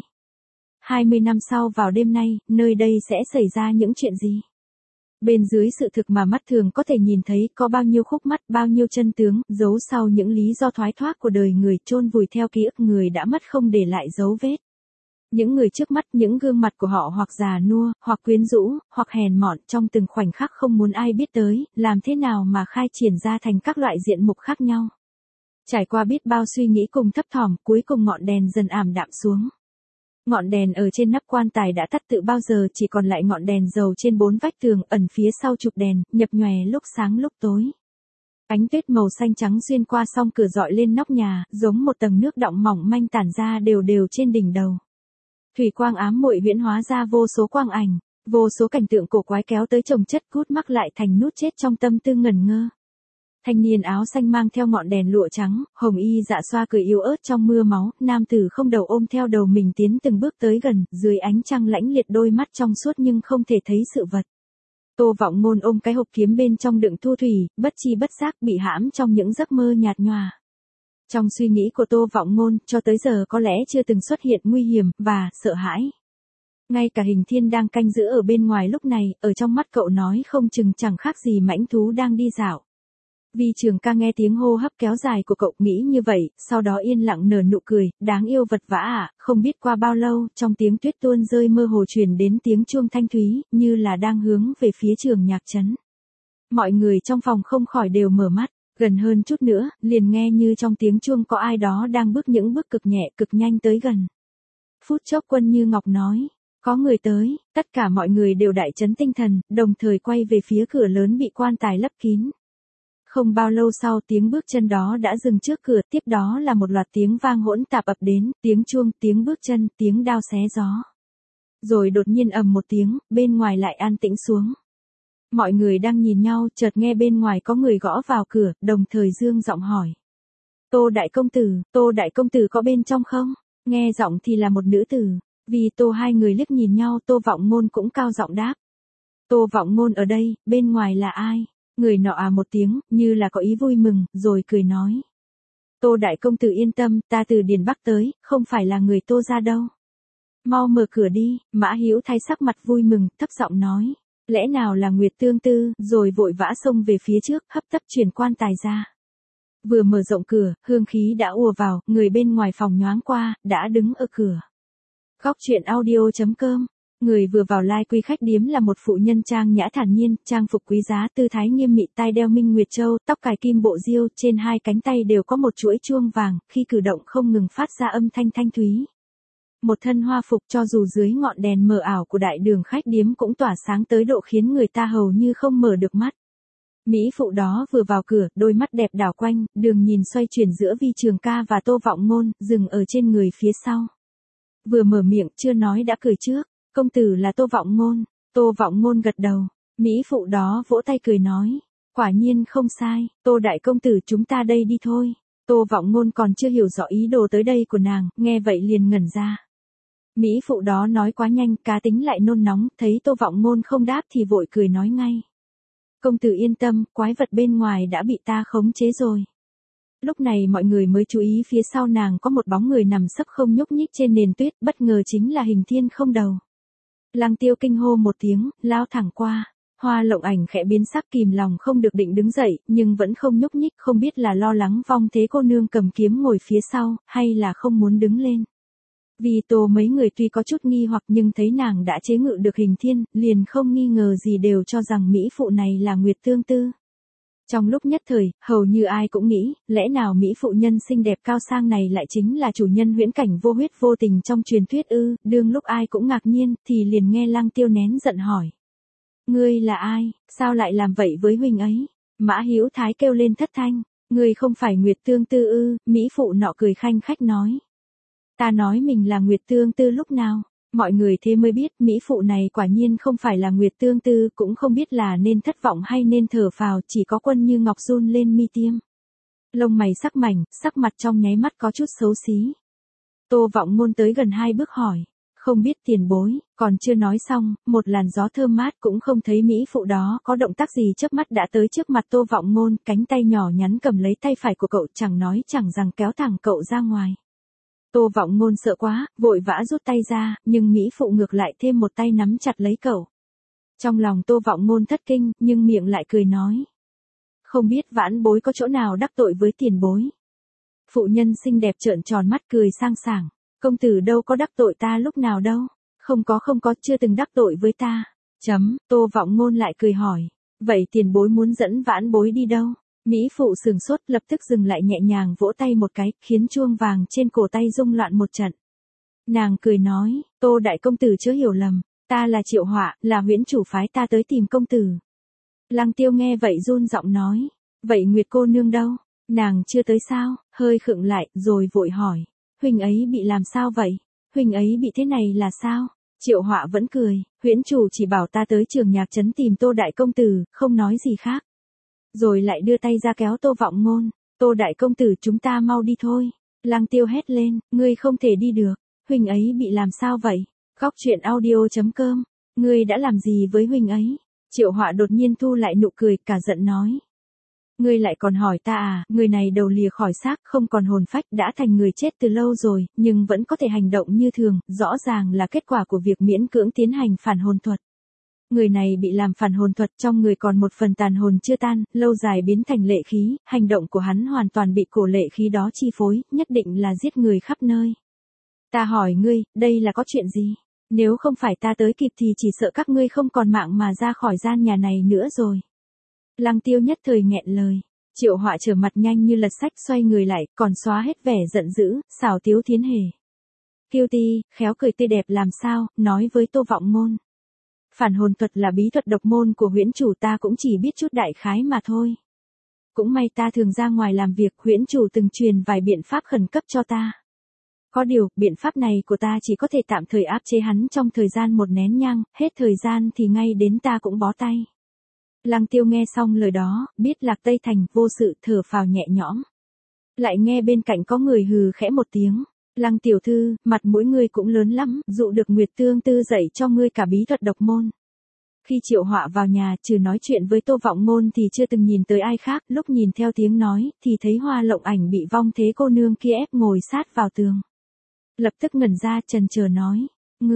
20 năm sau vào đêm nay, nơi đây sẽ xảy ra những chuyện gì? Bên dưới sự thực mà mắt thường có thể nhìn thấy có bao nhiêu khúc mắc, bao nhiêu chân tướng, giấu sau những lý do thoái thoát của đời người, chôn vùi theo ký ức người đã mất không để lại dấu vết. Những người trước mắt, những gương mặt của họ hoặc già nua, hoặc quyến rũ, hoặc hèn mọn trong từng khoảnh khắc không muốn ai biết tới, làm thế nào mà khai triển ra thành các loại diện mục khác nhau. Trải qua biết bao suy nghĩ cùng thấp thỏm, cuối cùng ngọn đèn dần ảm đạm xuống. Ngọn đèn ở trên nắp quan tài đã tắt từ bao giờ, chỉ còn lại ngọn đèn dầu trên 4 vách tường, ẩn phía sau trục đèn, nhập nhòe lúc sáng lúc tối. Ánh tuyết màu xanh trắng xuyên qua song cửa dọi lên nóc nhà, giống một tầng nước đọng mỏng manh tản ra đều đều trên đỉnh đầu. Thủy quang ám muội huyễn hóa ra vô số quang ảnh, vô số cảnh tượng cổ quái kéo tới chồng chất cút mắc lại thành nút chết trong tâm tư ngẩn ngơ. Thanh niên áo xanh mang theo ngọn đèn lụa trắng, hồng y dạ xoa cười yếu ớt trong mưa máu, nam tử không đầu ôm theo đầu mình tiến từng bước tới gần, dưới ánh trăng lãnh liệt đôi mắt trong suốt nhưng không thể thấy sự vật. Tô Vọng Ngôn ôm cái hộp kiếm bên trong đựng thu thủy, bất chi bất giác bị hãm trong những giấc mơ nhạt nhòa. Trong suy nghĩ của Tô Vọng Ngôn, cho tới giờ có lẽ chưa từng xuất hiện nguy hiểm, và sợ hãi. Ngay cả Hình Thiên đang canh giữ ở bên ngoài lúc này, ở trong mắt cậu nói không chừng chẳng khác gì mãnh thú đang đi dạo. Vi Trường Ca nghe tiếng hô hấp kéo dài của cậu nghĩ như vậy, sau đó yên lặng nở nụ cười, đáng yêu vật vã à, không biết qua bao lâu, trong tiếng tuyết tuôn rơi mơ hồ truyền đến tiếng chuông thanh thúy, như là đang hướng về phía Trường Nhạc Trấn. Mọi người trong phòng không khỏi đều mở mắt, gần hơn chút nữa, liền nghe như trong tiếng chuông có ai đó đang bước những bước cực nhẹ cực nhanh tới gần. Phút chốc Quân Như Ngọc nói, Có người tới, tất cả mọi người đều đại chấn tinh thần, đồng thời quay về phía cửa lớn bị quan tài lấp kín. Không bao lâu sau tiếng bước chân đó đã dừng trước cửa, tiếp đó là một loạt tiếng vang hỗn tạp ập đến, tiếng chuông, tiếng bước chân, tiếng đao xé gió. Rồi đột nhiên ầm một tiếng, bên ngoài lại an tĩnh xuống. Mọi người đang nhìn nhau, chợt nghe bên ngoài có người gõ vào cửa, đồng thời dương giọng hỏi. Tô đại công tử có bên trong không? Nghe giọng thì là một nữ tử. Vì hai người liếc nhìn nhau, Tô Vọng Ngôn cũng cao giọng đáp. Tô Vọng Ngôn ở đây, bên ngoài là ai? Người nọ một tiếng, như là có ý vui mừng, rồi cười nói. Tô đại công tử yên tâm, ta từ Điền Bắc tới, không phải là người Tô gia đâu. Mau mở cửa đi, Mã Hữu Thái sắc mặt vui mừng, thấp giọng nói. Lẽ nào là Nguyệt Tương Tư, rồi vội vã xông về phía trước, hấp tấp chuyển quan tài ra. Vừa mở rộng cửa, hương khí đã ùa vào, người bên ngoài phòng nhoáng qua, đã đứng ở cửa. Góc truyện audio.com. Người vừa vào lai quy khách điếm là một phụ nhân trang nhã thản nhiên, trang phục quý giá, tư thái nghiêm nghị, tai đeo minh nguyệt châu, tóc cài kim bộ diêu, trên hai cánh tay đều có một chuỗi chuông vàng, khi cử động không ngừng phát ra âm thanh thanh thúy. Một thân hoa phục cho dù dưới ngọn đèn mờ ảo của đại đường khách điếm cũng tỏa sáng tới độ khiến người ta hầu như không mở được mắt. Mỹ phụ đó vừa vào cửa, đôi mắt đẹp đảo quanh, đường nhìn xoay chuyển giữa Vi Trường Ca và Tô Vọng Ngôn, dừng ở trên người phía sau. Vừa mở miệng, chưa nói đã cười trước, công tử là Tô Vọng Ngôn. Tô Vọng Ngôn gật đầu, Mỹ phụ đó vỗ tay cười nói, quả nhiên không sai, Tô đại công tử chúng ta đây đi thôi. Tô Vọng Ngôn còn chưa hiểu rõ ý đồ tới đây của nàng, nghe vậy liền ngẩn ra. Mỹ phụ đó nói quá nhanh, cá tính lại nôn nóng, thấy Tô Vọng Ngôn không đáp thì vội cười nói ngay. Công tử yên tâm, quái vật bên ngoài đã bị ta khống chế rồi. Lúc này mọi người mới chú ý phía sau nàng có một bóng người nằm sấp không nhúc nhích trên nền tuyết, bất ngờ chính là Hình Thiên không đầu. Lăng Tiêu kinh hô một tiếng, lao thẳng qua. Hoa Lộng Ảnh khẽ biến sắc, kìm lòng không được định đứng dậy, nhưng vẫn không nhúc nhích, không biết là lo lắng vong thế cô nương cầm kiếm ngồi phía sau, hay là không muốn đứng lên. Vì mấy người tuy có chút nghi hoặc nhưng thấy nàng đã chế ngự được Hình Thiên, liền không nghi ngờ gì, đều cho rằng Mỹ phụ này là Nguyệt Tương Tư. Trong lúc nhất thời, hầu như ai cũng nghĩ, lẽ nào Mỹ phụ nhân xinh đẹp cao sang này lại chính là chủ nhân huyễn cảnh vô huyết vô tình trong truyền thuyết ư? Đương lúc ai cũng ngạc nhiên, thì liền nghe Lăng Tiêu nén giận hỏi. Ngươi là ai, sao lại làm vậy với huynh ấy? Mã Hữu Thái kêu lên thất thanh, ngươi không phải Nguyệt Tương Tư ư? Mỹ phụ nọ cười khanh khách nói. Ta nói mình là Nguyệt Tương Tư lúc nào? Mọi người thế mới biết Mỹ phụ này quả nhiên không phải là Nguyệt Tương Tư, cũng không biết là nên thất vọng hay nên thở phào, chỉ có Quân Như Ngọc run lên mi tiêm. Lông mày sắc mảnh, sắc mặt trong nháy mắt có chút xấu xí. Tô Vọng Ngôn tới gần 2 bước hỏi, không biết tiền bối, còn chưa nói xong, một làn gió thơm mát, cũng không thấy Mỹ phụ đó có động tác gì, chớp mắt đã tới trước mặt Tô Vọng Ngôn, cánh tay nhỏ nhắn cầm lấy tay phải của cậu, chẳng nói chẳng rằng kéo thẳng cậu ra ngoài. Tô Vọng Ngôn sợ quá, vội vã rút tay ra, nhưng Mỹ phụ ngược lại thêm một tay nắm chặt lấy cậu. Trong lòng Tô Vọng Ngôn thất kinh, nhưng miệng lại cười nói. Không biết vãn bối có chỗ nào đắc tội với tiền bối. Phụ nhân xinh đẹp trợn tròn mắt cười sang sảng. Công tử đâu có đắc tội ta lúc nào đâu. Không có, chưa từng đắc tội với ta. Tô Vọng Ngôn lại cười hỏi. Vậy tiền bối muốn dẫn vãn bối đi đâu? Mỹ phụ sừng sốt, lập tức dừng lại, nhẹ nhàng vỗ tay một cái, khiến chuông vàng trên cổ tay rung loạn một trận. Nàng cười nói, Tô đại công tử chớ hiểu lầm, ta là Triệu Họa, là huyễn chủ phái ta tới tìm công tử. Lăng Tiêu nghe vậy run giọng nói, vậy Nguyệt cô nương đâu? Nàng chưa tới sao? Hơi khựng lại, rồi vội hỏi, huynh ấy bị làm sao vậy? Huynh ấy bị thế này là sao? Triệu Họa vẫn cười, huyễn chủ chỉ bảo ta tới Trường Nhạc Trấn tìm Tô đại công tử, không nói gì khác. Rồi lại đưa tay ra kéo Tô Vọng Ngôn, Tô đại công tử chúng ta mau đi thôi. Lăng Tiêu hét lên, ngươi không thể đi được, huynh ấy bị làm sao vậy? Góc truyện audio.com, ngươi đã làm gì với huynh ấy? Triệu Họa đột nhiên thu lại nụ cười, cả giận nói. Ngươi lại còn hỏi ta à? Người này đầu lìa khỏi xác, không còn hồn phách, đã thành người chết từ lâu rồi, nhưng vẫn có thể hành động như thường, rõ ràng là kết quả của việc miễn cưỡng tiến hành phản hồn thuật. Người này bị làm phản hồn thuật, trong người còn một phần tàn hồn chưa tan, lâu dài biến thành lệ khí, hành động của hắn hoàn toàn bị cổ lệ khí đó chi phối, nhất định là giết người khắp nơi. Ta hỏi ngươi, đây là có chuyện gì? Nếu không phải ta tới kịp thì chỉ sợ các ngươi không còn mạng mà ra khỏi gian nhà này nữa rồi. Lăng Tiêu nhất thời nghẹn lời. Triệu Họa trở mặt nhanh như lật sách, xoay người lại, còn xóa hết vẻ giận dữ, xảo tiếu thiến hề. Cutie, khéo cười tươi đẹp làm sao, nói với Tô Vọng Ngôn. Phản hồn thuật là bí thuật độc môn của huyễn chủ, ta cũng chỉ biết chút đại khái mà thôi. Cũng may ta thường ra ngoài làm việc, huyễn chủ từng truyền vài biện pháp khẩn cấp cho ta. Có điều, biện pháp này của ta chỉ có thể tạm thời áp chế hắn trong thời gian một nén nhang, hết thời gian thì ngay đến ta cũng bó tay. Lăng Tiêu nghe xong lời đó, biết Lạc Tây Thành, vô sự thở phào nhẹ nhõm. Lại nghe bên cạnh có người hừ khẽ một tiếng. Lăng tiểu thư, mặt mũi ngươi cũng lớn lắm, dụ được Nguyệt Tương Tư dạy cho ngươi cả bí thuật độc môn. Khi Triệu Họa vào nhà, trừ nói chuyện với Tô Vọng Ngôn thì chưa từng nhìn tới ai khác, lúc nhìn theo tiếng nói, thì thấy Hoa Lộng Ảnh bị vong thế cô nương kia ép ngồi sát vào tường. Lập tức ngẩn ra, chần chờ nói,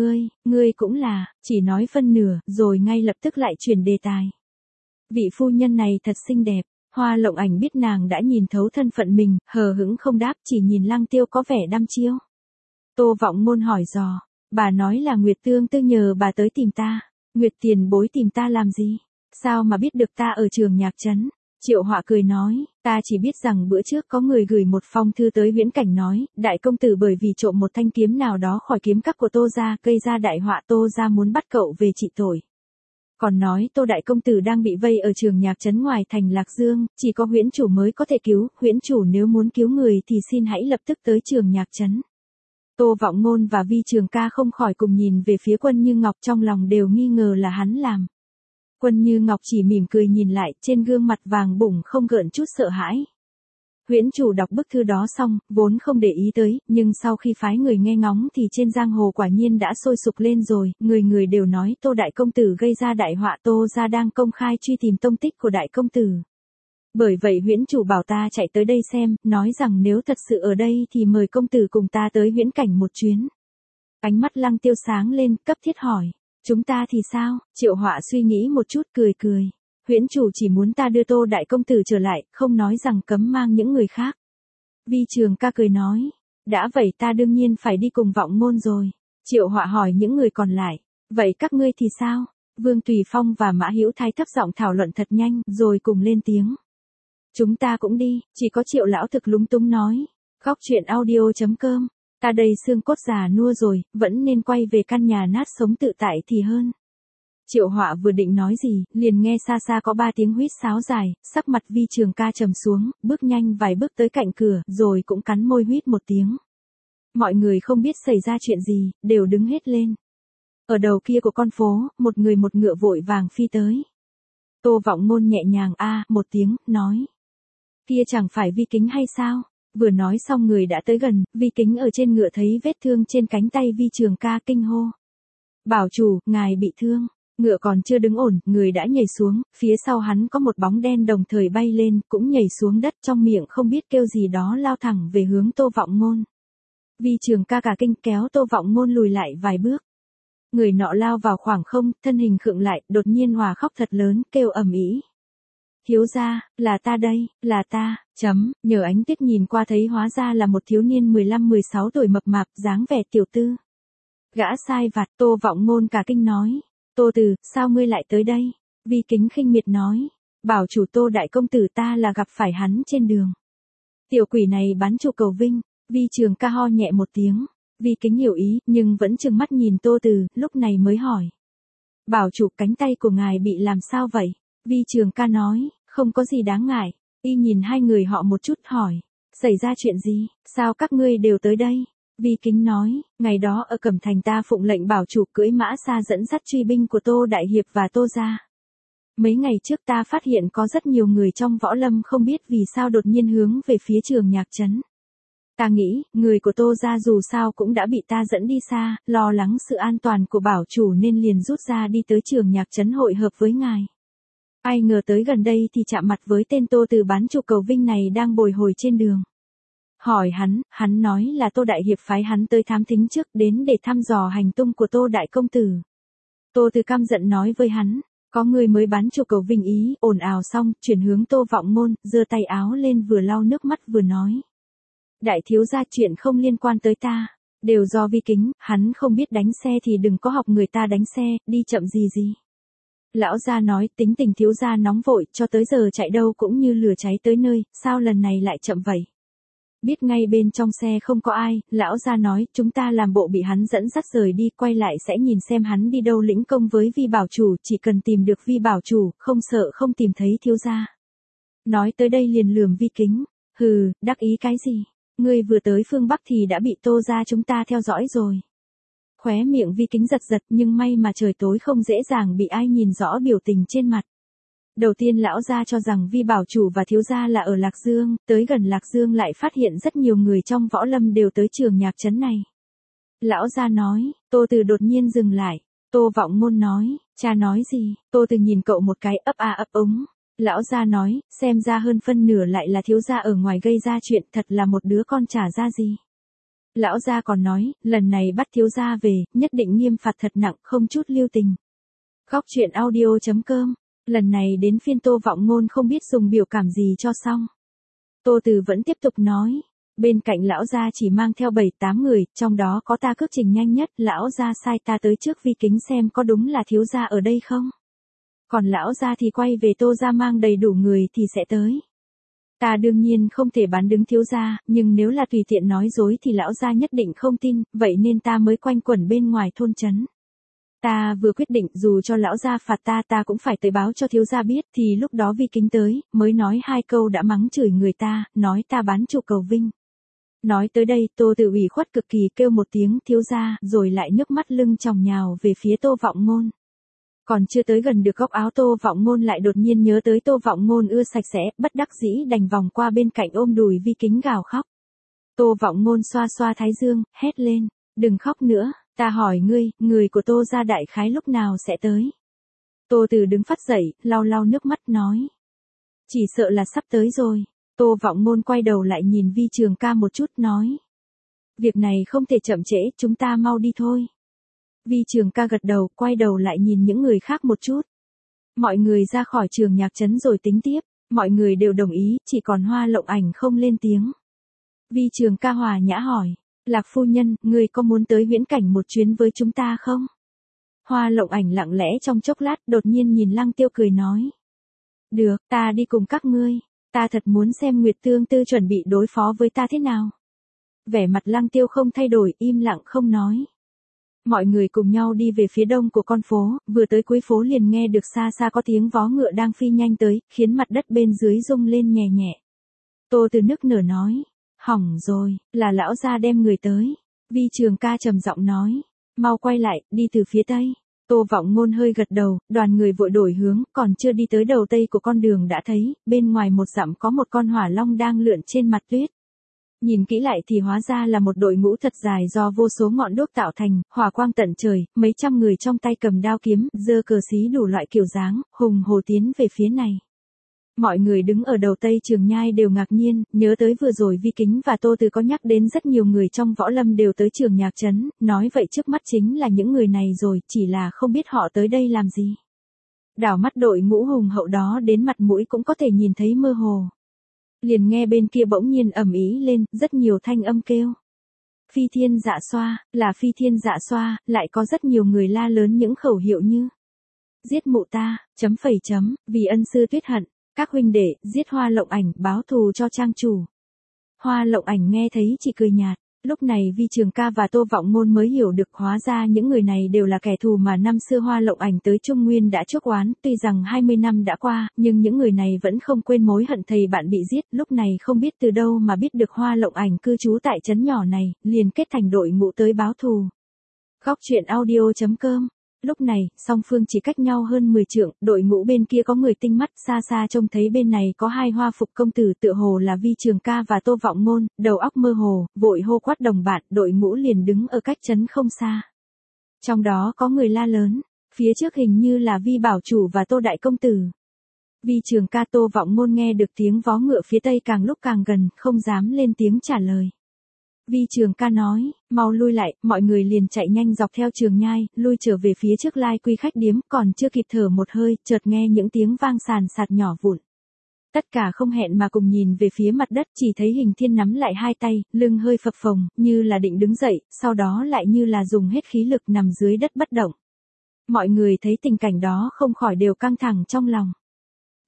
ngươi cũng là, chỉ nói phân nửa, rồi ngay lập tức lại chuyển đề tài. Vị phu nhân này thật xinh đẹp. Hoa Lộng Ảnh biết nàng đã nhìn thấu thân phận mình, hờ hững không đáp, chỉ nhìn Lăng Tiêu có vẻ đăm chiêu. Tô Vọng Ngôn hỏi dò, bà nói là Nguyệt Tương Tư nhờ bà tới tìm ta. Nguyệt tiền bối tìm ta làm gì? Sao mà biết được ta ở Trường Nhạc Trấn? Triệu Họa cười nói, ta chỉ biết rằng bữa trước có người gửi một phong thư tới Viễn Cảnh nói, đại công tử bởi vì trộm một thanh kiếm nào đó khỏi kiếm các của Tô gia, gây ra đại họa, Tô gia muốn bắt cậu về trị tội. Còn nói Tô đại công tử đang bị vây ở Trường Nhạc Trấn ngoài thành Lạc Dương, chỉ có huyễn chủ mới có thể cứu, huyễn chủ nếu muốn cứu người thì xin hãy lập tức tới Trường Nhạc Trấn. Tô Vọng Ngôn và Vi Trường Ca không khỏi cùng nhìn về phía Quân Như Ngọc, trong lòng đều nghi ngờ là hắn làm. Quân Như Ngọc chỉ mỉm cười nhìn lại, trên gương mặt vàng bủng không gợn chút sợ hãi. Huyễn chủ đọc bức thư đó xong, vốn không để ý tới, nhưng sau khi phái người nghe ngóng thì trên giang hồ quả nhiên đã sôi sục lên rồi, người đều nói Tô đại công tử gây ra đại họa, Tô gia đang công khai truy tìm tông tích của đại công tử. Bởi vậy huyễn chủ bảo ta chạy tới đây xem, nói rằng nếu thật sự ở đây thì mời công tử cùng ta tới Viễn Cảnh một chuyến. Ánh mắt Lăng Tiêu sáng lên, cấp thiết hỏi, chúng ta thì sao? Triệu Họa suy nghĩ một chút, cười. Huyễn chủ chỉ muốn ta đưa Tô đại công tử trở lại, không nói rằng cấm mang những người khác. Vi Trường Ca cười nói, đã vậy ta đương nhiên phải đi cùng Vọng Ngôn rồi. Triệu Họa hỏi những người còn lại, vậy các ngươi thì sao? Vương Tùy Phong và Mã Hữu Thái thấp giọng thảo luận thật nhanh, rồi cùng lên tiếng. Chúng ta cũng đi, chỉ có Triệu lão thực lúng túng nói. Góc truyện audio.com, ta đây xương cốt già nua rồi, vẫn nên quay về căn nhà nát sống tự tại thì hơn. Triệu Họa vừa định nói gì, liền nghe xa xa có 3 tiếng huýt sáo dài, sắc mặt Vi Trường Ca trầm xuống, bước nhanh vài bước tới cạnh cửa, rồi cũng cắn môi huýt một tiếng. Mọi người không biết xảy ra chuyện gì, đều đứng hết lên. Ở đầu kia của con phố, một người một ngựa vội vàng phi tới. Tô Vọng Ngôn nhẹ nhàng một tiếng, nói. Kia chẳng phải Vi Kính hay sao? Vừa nói xong người đã tới gần, Vi Kính ở trên ngựa thấy vết thương trên cánh tay Vi Trường Ca kinh hô. Bảo chủ, ngài bị thương. Ngựa còn chưa đứng ổn, người đã nhảy xuống, phía sau hắn có một bóng đen đồng thời bay lên, cũng nhảy xuống đất, trong miệng không biết kêu gì đó lao thẳng về hướng Tô Vọng Ngôn. Vi Trường Ca cả kinh kéo Tô Vọng Ngôn lùi lại vài bước. Người nọ lao vào khoảng không, thân hình khựng lại, đột nhiên òa khóc thật lớn, kêu ầm ĩ. Thiếu gia, là ta đây, là ta, nhờ ánh tuyết nhìn qua thấy hóa ra là một thiếu niên 15-16 tuổi mập mạp, dáng vẻ tiểu tư. Gã sai vặt, Tô Vọng Ngôn cả kinh nói. Tô Từ, sao ngươi lại tới đây? Vi Kính khinh miệt nói. Bảo chủ Tô đại công tử ta là gặp phải hắn trên đường. Tiểu quỷ này bán chủ cầu vinh. Vi Trường Ca ho nhẹ một tiếng. Vi Kính hiểu ý, nhưng vẫn trừng mắt nhìn Tô Từ, lúc này mới hỏi. Bảo chủ, cánh tay của ngài bị làm sao vậy? Vi Trường Ca nói, không có gì đáng ngại. Y nhìn hai người họ một chút hỏi. Xảy ra chuyện gì, sao các ngươi đều tới đây? Vi Kính nói, ngày đó ở Cẩm Thành ta phụng lệnh bảo chủ cưỡi mã xa dẫn dắt truy binh của Tô Đại Hiệp và Tô gia. Mấy ngày trước ta phát hiện có rất nhiều người trong võ lâm không biết vì sao đột nhiên hướng về phía Trường Nhạc Trấn. Ta nghĩ, người của Tô gia dù sao cũng đã bị ta dẫn đi xa, lo lắng sự an toàn của bảo chủ nên liền rút ra đi tới Trường Nhạc Trấn hội hợp với ngài. Ai ngờ tới gần đây thì chạm mặt với tên Tô Từ bán chủ cầu vinh này đang bồi hồi trên đường. Hỏi hắn nói là Tô Đại Hiệp phái hắn tới thám thính trước đến để thăm dò hành tung của Tô Đại Công Tử. Tô Từ căm giận nói với hắn, có người mới bán chủ cầu vinh ý, ồn ào xong, chuyển hướng Tô Vọng Ngôn, giơ tay áo lên vừa lau nước mắt vừa nói. Đại thiếu gia chuyện không liên quan tới ta, đều do Vi Kính, hắn không biết đánh xe thì đừng có học người ta đánh xe, đi chậm gì. Lão gia nói tính tình thiếu gia nóng vội, cho tới giờ chạy đâu cũng như lửa cháy tới nơi, sao lần này lại chậm vậy? Biết ngay bên trong xe không có ai, lão gia nói, chúng ta làm bộ bị hắn dẫn dắt rời đi, quay lại sẽ nhìn xem hắn đi đâu lĩnh công với Vi bảo chủ, chỉ cần tìm được Vi bảo chủ, không sợ không tìm thấy thiếu gia. Nói tới đây liền lườm Vi Kính, hừ, đắc ý cái gì, ngươi vừa tới phương Bắc thì đã bị Tô gia chúng ta theo dõi rồi. Khóe miệng Vi Kính giật giật nhưng may mà trời tối không dễ dàng bị ai nhìn rõ biểu tình trên mặt. Đầu tiên lão gia cho rằng Vi bảo chủ và thiếu gia là ở Lạc Dương, tới gần Lạc Dương lại phát hiện rất nhiều người trong võ lâm đều tới trường nhạc trấn này. Lão gia nói, Tô Từ đột nhiên dừng lại. Tô Vọng Ngôn nói, cha nói gì? Tô Từ nhìn cậu một cái ấp a ấp úng. Lão gia nói, xem ra hơn phân nửa lại là thiếu gia ở ngoài gây ra chuyện, thật là một đứa con trả ra gì. Lão gia còn nói, lần này bắt thiếu gia về, nhất định nghiêm phạt thật nặng, không chút lưu tình. Khóc chuyện audio.com. Lần này đến phiên Tô Vọng Ngôn không biết dùng biểu cảm gì cho xong. Tô Từ vẫn tiếp tục nói, bên cạnh lão gia chỉ mang theo 7-8 người, trong đó có ta cước trình nhanh nhất, lão gia sai ta tới trước Vi Kính xem có đúng là thiếu gia ở đây không. Còn lão gia thì quay về Tô gia mang đầy đủ người thì sẽ tới. Ta đương nhiên không thể bán đứng thiếu gia, nhưng nếu là tùy tiện nói dối thì lão gia nhất định không tin, vậy nên ta mới quanh quẩn bên ngoài thôn trấn. Ta vừa quyết định dù cho lão gia phạt ta cũng phải tới báo cho thiếu gia biết, thì lúc đó Vi Kính tới, mới nói 2 câu đã mắng chửi người ta, nói ta bán chủ cầu vinh. Nói tới đây, Tô Từ ủy khuất cực kỳ kêu một tiếng thiếu gia, rồi lại nước mắt lưng tròng nhào về phía Tô Vọng Ngôn. Còn chưa tới gần được góc áo Tô Vọng Ngôn lại đột nhiên nhớ tới Tô Vọng Ngôn ưa sạch sẽ, bất đắc dĩ đành vòng qua bên cạnh ôm đùi Vi Kính gào khóc. Tô Vọng Ngôn xoa xoa thái dương, hét lên, đừng khóc nữa, ta hỏi ngươi, người của Tô gia đại khái lúc nào sẽ tới. Tô Từ đứng phát dậy, lau lau nước mắt nói. Chỉ sợ là sắp tới rồi. Tô Vọng Ngôn quay đầu lại nhìn Vi Trường Ca một chút nói. Việc này không thể chậm trễ, chúng ta mau đi thôi. Vi Trường Ca gật đầu, quay đầu lại nhìn những người khác một chút. Mọi người ra khỏi trường nhạc trấn rồi tính tiếp, mọi người đều đồng ý, chỉ còn Hoa Lộng Ảnh không lên tiếng. Vi Trường Ca hòa nhã hỏi, Lạc phu nhân, người có muốn tới Viễn Cảnh một chuyến với chúng ta không? Hoa Lộng Ảnh lặng lẽ trong chốc lát, đột nhiên nhìn Lăng Tiêu cười nói. Được, ta đi cùng các ngươi, ta thật muốn xem Nguyệt Tương Tư chuẩn bị đối phó với ta thế nào. Vẻ mặt Lăng Tiêu không thay đổi, im lặng không nói. Mọi người cùng nhau đi về phía đông của con phố, vừa tới cuối phố liền nghe được xa xa có tiếng vó ngựa đang phi nhanh tới, khiến mặt đất bên dưới rung lên nhẹ nhẹ. Tô Từ nức nở nói, hỏng rồi, là lão gia đem người tới. Vi Trường Ca trầm giọng nói, mau quay lại, đi từ phía tây. Tô Vọng Ngôn hơi gật đầu, đoàn người vội đổi hướng, còn chưa đi tới đầu tây của con đường đã thấy, bên ngoài một dặm có một con hỏa long đang lượn trên mặt tuyết. Nhìn kỹ lại thì hóa ra là một đội ngũ thật dài do vô số ngọn đuốc tạo thành, hỏa quang tận trời, mấy trăm người trong tay cầm đao kiếm, giơ cờ xí đủ loại kiểu dáng, hùng hổ tiến về phía này. Mọi người đứng ở đầu Tây Trường Nhai đều ngạc nhiên, nhớ tới vừa rồi Vi Kính và Tô Từ có nhắc đến rất nhiều người trong võ lâm đều tới trường nhạc trấn, nói vậy trước mắt chính là những người này rồi, chỉ là không biết họ tới đây làm gì. Đảo mắt đội ngũ hùng hậu đó đến mặt mũi cũng có thể nhìn thấy mơ hồ. Liền nghe bên kia bỗng nhiên ầm ĩ lên, rất nhiều thanh âm kêu. Phi thiên dạ xoa, là phi thiên dạ xoa, lại có rất nhiều người la lớn những khẩu hiệu như. Giết mụ ta, chấm phẩy chấm, vì ân sư tuyết hận, các huynh đệ, giết Hoa Lộng Ảnh, báo thù cho trang chủ. Hoa Lộng Ảnh nghe thấy chỉ cười nhạt. Lúc này Vi Trường Ca và Tô Vọng Ngôn mới hiểu được hóa ra những người này đều là kẻ thù mà năm xưa Hoa Lộng Ảnh tới Trung Nguyên đã chuốc oán, tuy rằng 20 năm đã qua, nhưng những người này vẫn không quên mối hận thầy bạn bị giết, lúc này không biết từ đâu mà biết được Hoa Lộng Ảnh cư trú tại trấn nhỏ này, liền kết thành đội ngũ tới báo thù. Khóc chuyện audio.com. Lúc này, song phương chỉ cách nhau hơn 10 trượng, đội ngũ bên kia có người tinh mắt, xa xa trông thấy bên này có 2 hoa phục công tử tựa hồ là Vi Trường Ca và Tô Vọng Ngôn, đầu óc mơ hồ, vội hô quát đồng bạn, đội ngũ liền đứng ở cách trấn không xa. Trong đó có người la lớn, phía trước hình như là Vi bảo chủ và Tô đại công tử. Vi Trường Ca Tô Vọng Ngôn nghe được tiếng vó ngựa phía tây càng lúc càng gần, không dám lên tiếng trả lời. Vi Trường Ca nói, mau lui lại, mọi người liền chạy nhanh dọc theo Trường Nhai, lui trở về phía trước Lai Quy khách điếm, còn chưa kịp thở một hơi, chợt nghe những tiếng vang sàn sạt nhỏ vụn. Tất cả không hẹn mà cùng nhìn về phía mặt đất, chỉ thấy Hình Thiên nắm lại 2 tay, lưng hơi phập phồng, như là định đứng dậy, sau đó lại như là dùng hết khí lực nằm dưới đất bất động. Mọi người thấy tình cảnh đó không khỏi đều căng thẳng trong lòng.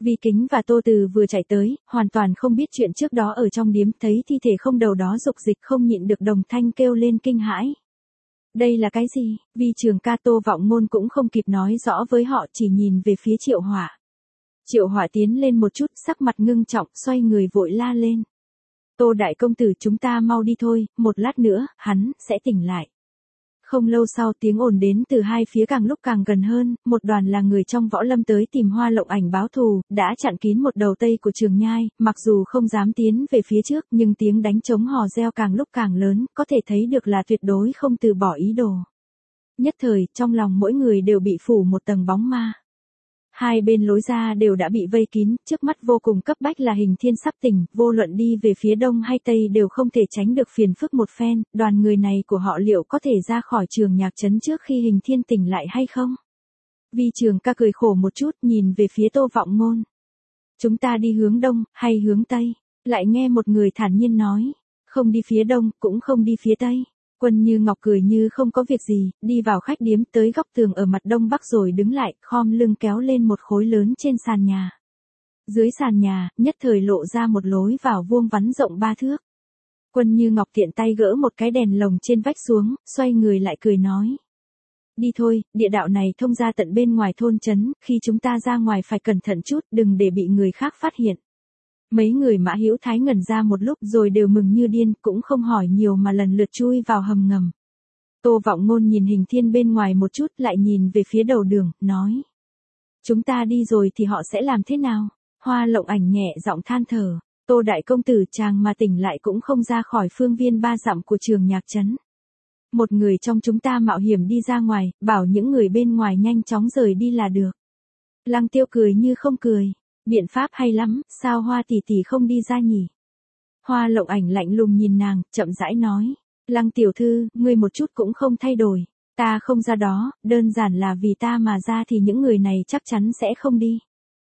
Vi Kính và Tô Từ vừa chạy tới, hoàn toàn không biết chuyện trước đó ở trong điếm, thấy thi thể không đầu đó dục dịch không nhịn được đồng thanh kêu lên kinh hãi. Đây là cái gì? Vi Trường Ca Tô Vọng Ngôn cũng không kịp nói rõ với họ, chỉ nhìn về phía Triệu Hỏa. Triệu Hỏa tiến lên một chút, sắc mặt ngưng trọng, xoay người vội la lên. Tô đại công tử, chúng ta mau đi thôi, một lát nữa, hắn sẽ tỉnh lại. Không lâu sau, tiếng ồn đến từ hai phía càng lúc càng gần hơn, một đoàn là người trong võ lâm tới tìm Hoa Lộng Ảnh báo thù, đã chặn kín một đầu tây của Trường Nhai, mặc dù không dám tiến về phía trước, nhưng tiếng đánh trống hò reo càng lúc càng lớn, có thể thấy được là tuyệt đối không từ bỏ ý đồ. Nhất thời, trong lòng mỗi người đều bị phủ một tầng bóng ma. Hai bên lối ra đều đã bị vây kín, trước mắt vô cùng cấp bách là Hình Thiên sắp tỉnh, vô luận đi về phía đông hay tây đều không thể tránh được phiền phức một phen, đoàn người này của họ liệu có thể ra khỏi Trường Nhạc Trấn trước khi Hình Thiên tỉnh lại hay không? Vi Trường Ca cười khổ một chút, nhìn về phía Tô Vọng Ngôn. Chúng ta đi hướng đông, hay hướng tây? Lại nghe một người thản nhiên nói, không đi phía đông, cũng không đi phía tây. Quân Như Ngọc cười như không có việc gì, đi vào khách điếm tới góc tường ở mặt đông bắc rồi đứng lại, khom lưng kéo lên một khối lớn trên sàn nhà. Dưới sàn nhà, nhất thời lộ ra một lối vào vuông vắn rộng 3 thước. Quân Như Ngọc tiện tay gỡ một cái đèn lồng trên vách xuống, xoay người lại cười nói. Đi thôi, địa đạo này thông ra tận bên ngoài thôn trấn, khi chúng ta ra ngoài phải cẩn thận chút, đừng để bị người khác phát hiện. Mấy người Mã Hữu Thái ngẩn ra một lúc rồi đều mừng như điên, cũng không hỏi nhiều mà lần lượt chui vào hầm ngầm. Tô Vọng Ngôn nhìn Hình Thiên bên ngoài một chút, lại nhìn về phía đầu đường, nói. Chúng ta đi rồi thì họ sẽ làm thế nào? Hoa Lộng Ảnh nhẹ giọng than thở. Tô đại công tử, chàng mà tỉnh lại cũng không ra khỏi phương viên 3 dặm của Trường Nhạc Trấn. Một người trong chúng ta mạo hiểm đi ra ngoài, bảo những người bên ngoài nhanh chóng rời đi là được. Lăng Tiêu cười như không cười. Biện pháp hay lắm, sao Hoa tỷ tỷ không đi ra nhỉ? Hoa Lộng Ảnh lạnh lùng nhìn nàng, chậm rãi nói. Lăng tiểu thư, ngươi một chút cũng không thay đổi. Ta không ra đó, đơn giản là vì ta mà ra thì những người này chắc chắn sẽ không đi.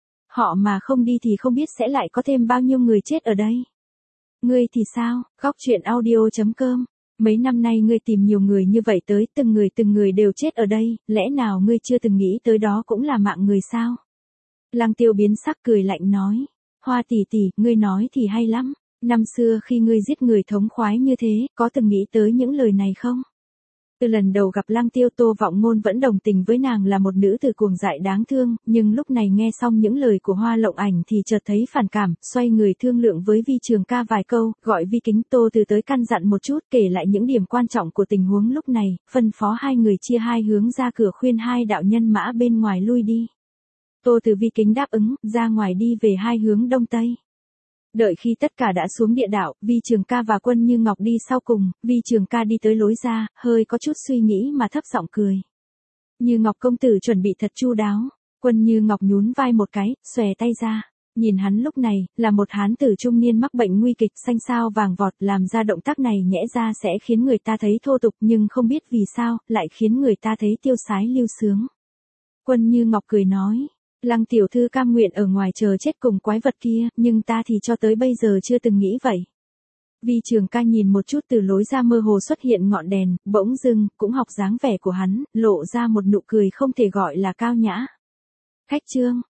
Họ mà không đi thì không biết sẽ lại có thêm bao nhiêu người chết ở đây. Ngươi thì sao? Góc truyện audio.com. Mấy năm nay ngươi tìm nhiều người như vậy tới, từng người đều chết ở đây, lẽ nào ngươi chưa từng nghĩ tới đó cũng là mạng người sao? Lăng Tiêu biến sắc cười lạnh nói. Hoa tỷ tỷ, ngươi nói thì hay lắm. Năm xưa khi ngươi giết người thống khoái như thế, có từng nghĩ tới những lời này không? Từ lần đầu gặp Lăng Tiêu, Tô Vọng Ngôn vẫn đồng tình với nàng là một nữ tử cuồng dại đáng thương, nhưng lúc này nghe xong những lời của Hoa Lộng Ảnh thì chợt thấy phản cảm, xoay người thương lượng với Vi Trường Ca vài câu, gọi Vi Kính, Tô Từ tới căn dặn một chút, kể lại những điểm quan trọng của tình huống lúc này, phân phó hai người chia hai hướng ra cửa, khuyên hai đạo nhân mã bên ngoài lui đi. Tô Từ Vi Kính đáp ứng, ra ngoài đi về hai hướng đông tây. Đợi khi tất cả đã xuống địa đạo, Vi Trường Ca và Quân Như Ngọc đi sau cùng, Vi Trường Ca đi tới lối ra, hơi có chút suy nghĩ mà thấp giọng cười. Như Ngọc công tử chuẩn bị thật chu đáo. Quân Như Ngọc nhún vai một cái, xòe tay ra. Nhìn hắn lúc này, là một hán tử trung niên mắc bệnh nguy kịch, xanh xao vàng vọt, làm ra động tác này nhẽ ra sẽ khiến người ta thấy thô tục, nhưng không biết vì sao, lại khiến người ta thấy tiêu sái lưu sướng. Quân Như Ngọc cười nói. Lăng tiểu thư cam nguyện ở ngoài chờ chết cùng quái vật kia, nhưng ta thì cho tới bây giờ chưa từng nghĩ vậy. Vi Trường Ca nhìn một chút từ lối ra mơ hồ xuất hiện ngọn đèn, bỗng dưng, cũng học dáng vẻ của hắn, lộ ra một nụ cười không thể gọi là cao nhã. Khách trương,